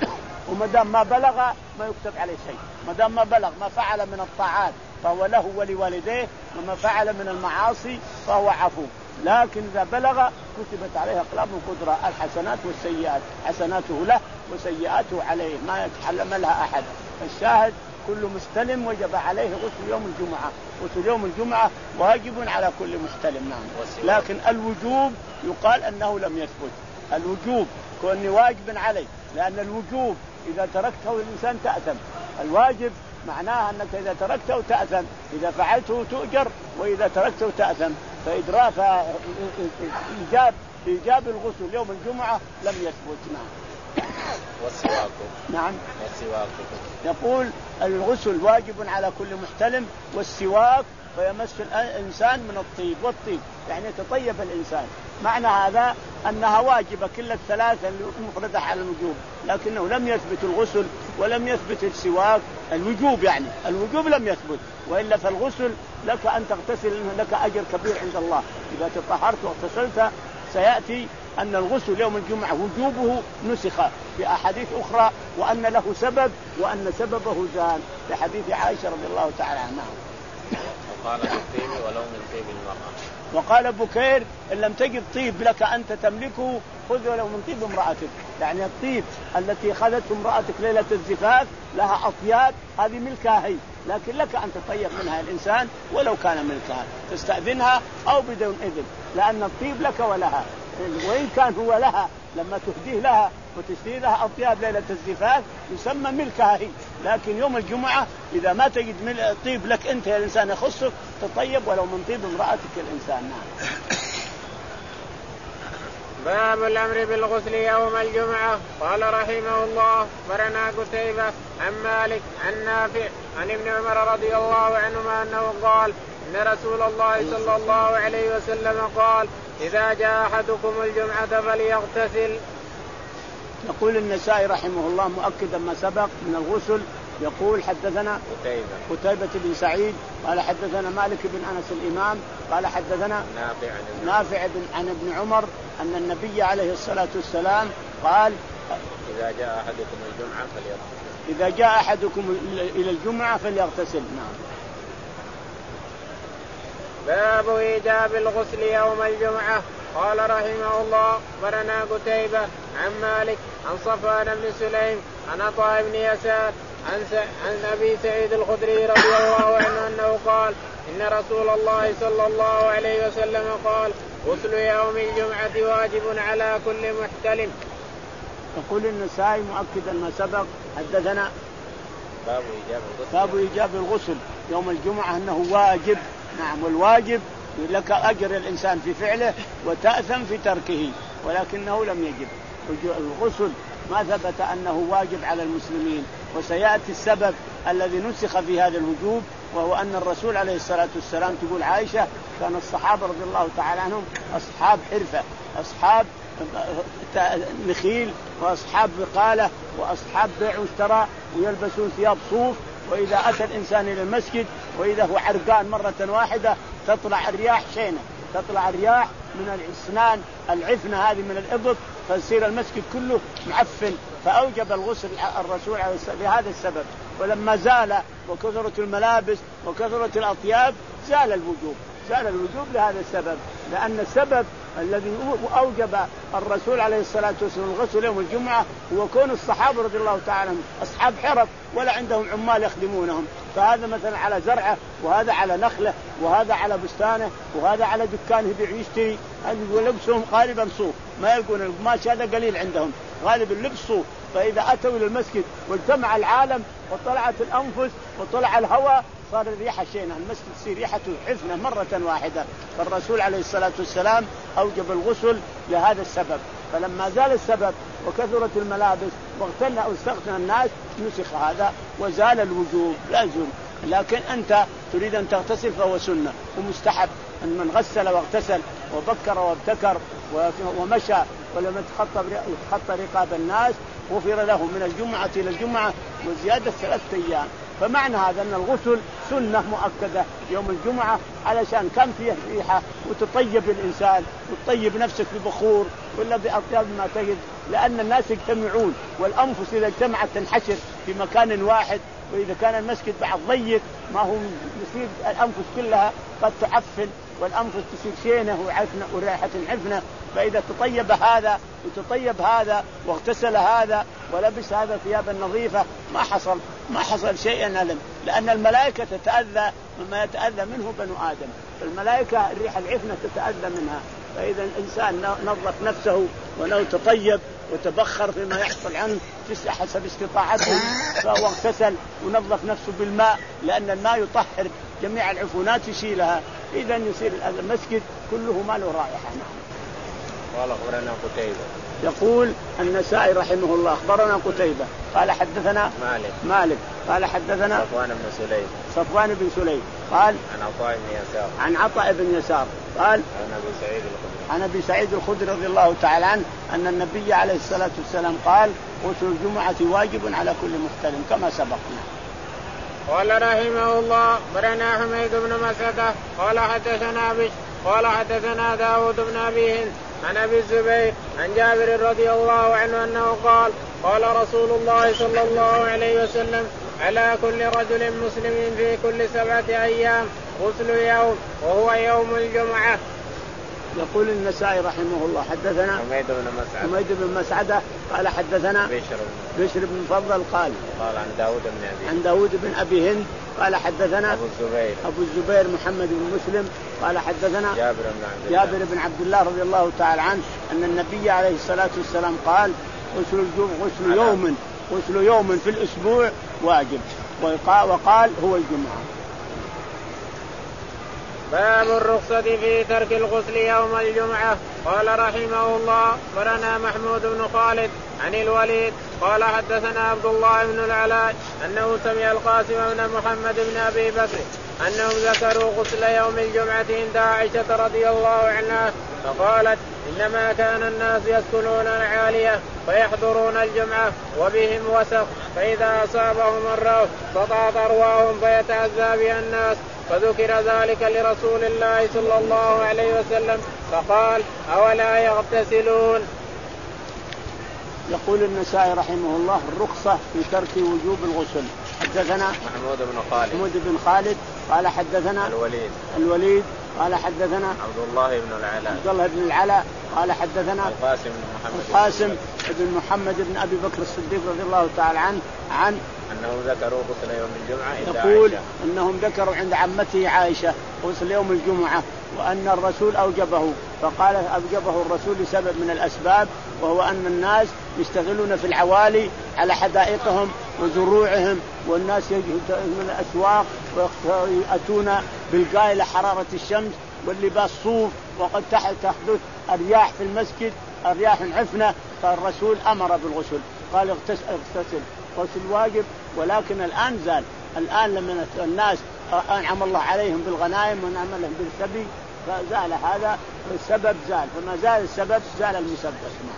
وما دام ما بلغ ما يكتب عليه شيء، ما دام ما بلغ ما فعل من الطاعات فهو له ولوالديه، وما فعل من المعاصي فهو عفو. لكن إذا بلغ كتبت عليه أقلام القدرة، الحسنات والسيئات، حسناته له وسيئاته عليه، ما يتحملها أحد. الشاهد كل مستلم وجب عليه غسل يوم الجمعة، غسل يوم الجمعة واجب على كل مستلم. نعم. لكن الوجوب يقال أنه لم يثبت، الوجوب كوني واجب عليه، لأن الوجوب إذا تركته الإنسان تأثم، الواجب معناها أنك إذا تركته تأثم، إذا فعلته تؤجر وإذا تركته تأثم. فإدراك إيجاب إيجاب الغسل يوم الجمعة لم يثبت. نعم. والسواك. نعم. والسواك. يقول الغسل واجب على كل محتلم، والسواك فيمس الإنسان من الطيب، والطيب يعني يتطيب الإنسان. معنى هذا أنها واجبة كل الثلاثة المفردة على الوجوب، لكنه لم يثبت الغسل ولم يثبت السواك. الوجوب يعني الوجوب لم يثبت، وإلا فالغسل لك أن تغتسل لك أجر كبير عند الله إذا تطهرت واغتسلت. سيأتي أن الغسل يوم الجمعة وجوبه نسخ في أحاديث أخرى، وأن له سبب وأن سببه زال في حديث عائشة رضي الله تعالى عنها. وقال بالطيب ولو من طيب المرأة. وقال بكير إن لم تجد طيب لك أنت تملكه خذ ولو من طيب امرأتك، يعني الطيب التي خذته امرأتك ليلة الزفاف لها أطياب، هذه ملكها هي، لكن لك أن تطيب منها الإنسان ولو كان ملكها، تستأذنها أو بدون إذن، لأن الطيب لك ولها، وإن كان هو لها لما تهديه لها وتشتري لها أطياب ليلة الزفاف يسمى ملكها هي. لكن يوم الجمعة إذا ما تجد طيب لك أنت يا الإنسان يخصك تطيب ولو من طيب امرأتك الإنسان. نعم. باب الأمر بالغسل يوم الجمعة. قال رحمه الله برنا قتيبة عن مالك عن نافع عن ابن عمر رضي الله عنهما أنه قال إن رسول الله صلى الله عليه وسلم قال إذا جاء أحدكم الجمعة فليغتسل. يقول النسائي رحمه الله مؤكدا ما سبق من الغسل، يقول حدثنا قتيبة قتيبة بن سعيد قال حدثنا مالك بن أنس الإمام قال حدثنا نافع عن نافع بن عن ابن عمر أن النبي عليه الصلاة والسلام قال إذا جاء أحدكم الجمعة فليغتسل. إذا جاء أحدكم إلى الجمعة فليغتسل. نعم. باب إيجاب الغسل يوم الجمعة. قال رحمه الله برنا قتيبة عن مالك عن صفوان بن سليم عن عطاء بن يسار عن, س... عن أبي سعيد الخدري رضي الله عنه أنه قال إن رسول الله صلى الله عليه وسلم قال غسل يوم الجمعة واجب على كل محتلم. يقول النسائي مؤكدا ما سبق حدثنا باب إيجاب الغسل باب إيجاب الغسل يوم الجمعة أنه واجب. نعم. والواجب لك أجر الإنسان في فعله وتأثم في تركه، ولكنه لم يجب. الغسل ما ثبت أنه واجب على المسلمين، وسيأتي السبب الذي نسخ في هذا الوجوب، وهو أن الرسول عليه الصلاة والسلام تقول عائشة كان الصحابة رضي الله تعالى عنهم أصحاب حرفة، أصحاب نخيل وأصحاب بقالة وأصحاب بيع واشتراء ويلبسون ثياب صوف، وإذا أتى الإنسان إلى المسجد وإذا هو عرقان مرة واحدة تطلع الرياح شينة، تطلع الرياح من الأسنان العفنة هذه من الإبط، فيصير المسجد كله معفن. فأوجب الغسل الرسول لهذا السبب، ولما زال وكثرت الملابس وكثرت الأطياب زال الوجوب، زال الوجوب لهذا السبب، لأن السبب الذي أوجب الرسول عليه الصلاة والسلام الغسل يوم الجمعة هو كون الصحابة رضي الله تعالى عنهم أصحاب حرف ولا عندهم عمال يخدمونهم، فهذا مثلا على زرعه وهذا على نخله وهذا على بستانه وهذا على دكانه يبيع ويشتري، ولبسهم غالبا صوف، ما يلقون القماش هذا قليل عندهم، غالب اللبس صوف. فإذا أتوا إلى المسجد واجتمع العالم وطلعت الأنفس وطلع الهواء صار الريحة شينة، المسجد تصير ريحته حفنة مرة واحدة. فالرسول عليه الصلاة والسلام أوجب الغسل لهذا السبب، فلما زال السبب وكثرت الملابس واغتنى أو استغنى الناس نسخ هذا وزال الوجوب لازم. لكن أنت تريد أن تغتسل فهو سنة ومستحب، أن من غسل واغتسل وبكر وابتكر ومشى ولم يتخطى رقاب الناس غفر له من الجمعة إلى الجمعة وزيادة ثلاثة أيام. فمعنى هذا أن الغسل سنة مؤكدة يوم الجمعة علشان كان فيه ريحة وتطيب الإنسان وتطيب نفسك ببخور ولا بأطيب ما تجد لأن الناس يجتمعون، والأنفس إذا اجتمعت تنحشر في مكان واحد، وإذا كان المسجد بعد ضيق ما هو يصير الأنفس كلها قد تعفن، والأنفس تصير شينة وعفنة ورائحة عفنة. فإذا تطيب هذا وتطيب هذا واغتسل هذا ولبس هذا ثيابا نظيفة ما حصل ما حصل شيئا ألم، لأن الملائكة تتأذى مما يتأذى منه بنو آدم. الملائكة الريح العفنة تتأذى منها. فإذا الإنسان نظف نفسه ولو تطيب وتبخر فيما يحصل عنه حسب استطاعته، فهو اغتسل ونظف نفسه بالماء، لأن الماء يطهر جميع العفونات يشيلها. إذا يصير المسجد كله ما له رائحة. قال أخبرنا قتيبة. يقول النسائي رحمه الله أخبرنا قتيبة قال حدثنا مالك مالك قال حدثنا صفوان بن سليم صفوان بن سليم قال عن عطاء بن يسار عن عطاء بن يسار قال عن أبي سعيد الخدري عن أبي سعيد الخدري رضي الله تعالى عنه أن النبي عليه الصلاة والسلام قال غسل الجمعة واجب على كل محتلم كما سبقنا. قال رحمه الله برنا حميد بن مسعدة قال حدثنا بش قال حدثنا داود بن أبي هند عن أبي الزبير عن جابر رضي الله عنه أنه قال قال رسول الله صلى الله عليه وسلم على كل رجل مسلم في كل سبعة أيام غسل يوم وهو يوم الجمعة. يقول النسائي رحمه الله حدثنا حميد بن مسعدة حميد بن مسعدة قال حدثنا بشر بشر بن مفضل قال قال عن داود بن أبي عن داود بن أبي هند قال حدثنا أبو الزبير أبو الزبير محمد بن مسلم قال حدثنا جابر بن عبد الله جابر بن عبد الله رضي الله تعالى عنه أن النبي عليه الصلاة والسلام قال غسل الجمعة غسل يوم غسل يوم في الأسبوع واجب وقال هو الجمعة. باب الرخصة في ترك الغسل يوم الجمعة. قال رحمه الله برنا محمود بن خالد عن الوليد قال حدثنا عبد الله بن العلاء أنه سمع القاسم بن محمد بن أبي بكر أنهم ذكروا غسل يوم الجمعة عند عائشة رضي الله عنها فقالت إنما كان الناس يسكنون العالية فيحضرون الجمعة وبهم وسخ فإذا أصابهم الروح سطعت أرواحهم فيتأذى بها الناس فذكر ذلك لرسول الله صلى الله عليه وسلم فقال أولا يغتسلون. يقول النسائي رحمه الله الرخصة في ترك وجوب الغسل. حدثنا محمود بن خالد محمود بن خالد قال حدثنا الوليد الوليد قال حدثنا عبد الله بن العلاء عبد الله بن العلاء قال حدثنا القاسم بن محمد القاسم بن محمد بن أبي بكر الصديق رضي الله تعالى عنه عن أنهم ذكروا غسل يوم الجمعة. يقول أنهم ذكروا عند عمته عائشة غسل يوم الجمعة وأن الرسول أوجبه فقال أوجبه الرسول لسبب من الأسباب وهو أن الناس يشتغلون في العوالي على حدائقهم وزروعهم والناس يجوا من الأسواق ويأتون بالقاء حرارة الشمس واللباس صوف وقد تحدث الرياح في المسجد الرياح عفنة فالرسول أمر بالغسل قال اغتسل غسل واجب ولكن الآن زال الآن لما الناس أنعم الله عليهم بالغنائم ونعم لهم بالسبي فزال هذا السبب زال فما زال السبب زال المسبب.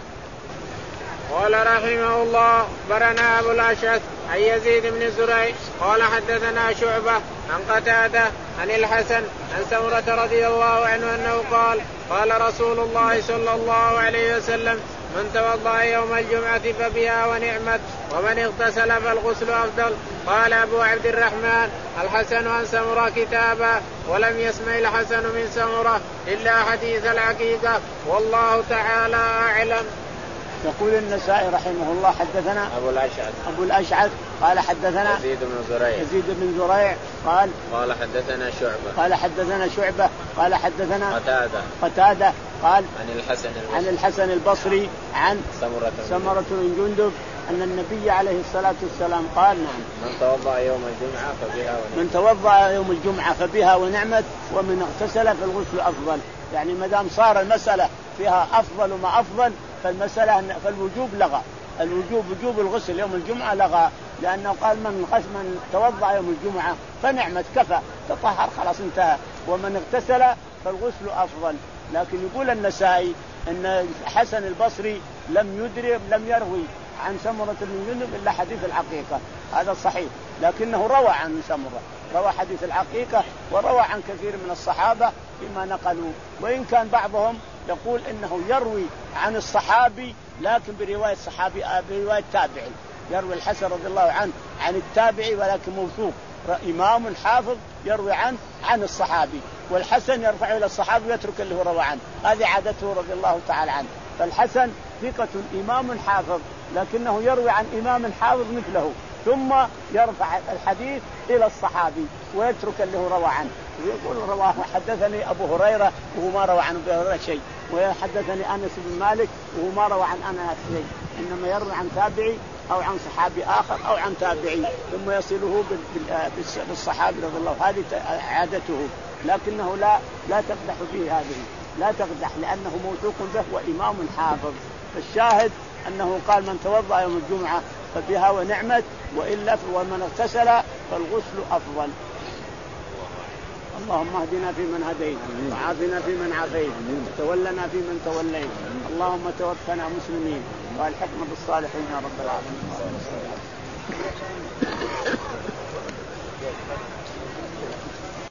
قال رحمه الله برنا أبو الأشعث عن يزيد بن زريع قال حدثنا شعبة عن قتادة عن الحسن عن سمرة رضي الله عنه أنه قال قال رسول الله صلى الله عليه وسلم من توضأ يوم الجمعة فبها ونعمت ومن اغتسل فالغسل أفضل. قال أبو عبد الرحمن الحسن عن سمرة كتابا ولم يسمع الحسن من سمرة إلا حديث العقيقة والله تعالى أعلم. يقول النسائي رحمه الله حدثنا أبو الأشعث أبو الأشعث قال حدثنا يزيد بن زريع يزيد بن زريع قال قال حدثنا شعبة قال حدثنا شعبة قال حدثنا قتادة قتادة قال عن الحسن البصري عن الحسن البصري عن سمرة سمرة بن جندب أن النبي عليه الصلاة والسلام قال نعم من توضأ يوم الجمعة فبها ونعمت من توضأ يوم الجمعة فبها ونعمت ومن اغتسل فالغسل أفضل. يعني ما دام صار المسألة فيها أفضل وما أفضل فالمسألة فالوجوب لغى الوجوب وجوب الغسل يوم الجمعة لغى لأنه قال من من توضأ يوم الجمعة فنعمت كفى تطهر خلاص انتهى ومن اغتسل فالغسل أفضل. لكن يقول النسائي أن حسن البصري لم يدري لم يروي عن سمرة بن جندب إلا حديث العقيقة هذا صحيح لكنه روى عن سمرة روى حديث العقيقة وروى عن كثير من الصحابة فيما نقلوا وإن كان بعضهم يقول إنه يروي عن الصحابي لكن برواية صحابي برواية تابعي، يروي الحسن رضي الله عنه عن التابعي ولكن موثوق، إمام حافظ يروي عنه عن الصحابي، والحسن يرفع إلى الصحابي ويترك اللي هو روى عنه، هذه عادته رضي الله تعالى عنه. فالحسن ثقة إمام حافظ لكنه يروي عن إمام حافظ مثله، ثم يرفع الحديث إلى الصحابي ويترك اللي هو روى عنه، ويقول رواه حدثني أبو هريرة وهو ما روى عن أبو هريرة شيء، وحدثني أنس بن مالك وهو ما روى عن أنس شيء، إنما يروي عن تابعي أو عن صحابي آخر أو عن تابعي ثم يصله بالصحابي رضي الله عنه. هذه عادته، لكنه لا لا تقدح فيه، هذه لا تقدح لأنه موثوق به وإمام حافظ. الشاهد أنه قال من توضأ يوم الجمعة فبها ونعمت، وإلا ومن اغتسل فالغسل أفضل. اللهم اهدنا فيمن هديت، وعافنا فيمن عافيت، وتولنا فيمن توليت، اللهم توفنا مسلمين والحقنا بالصالحين يا رب العالمين.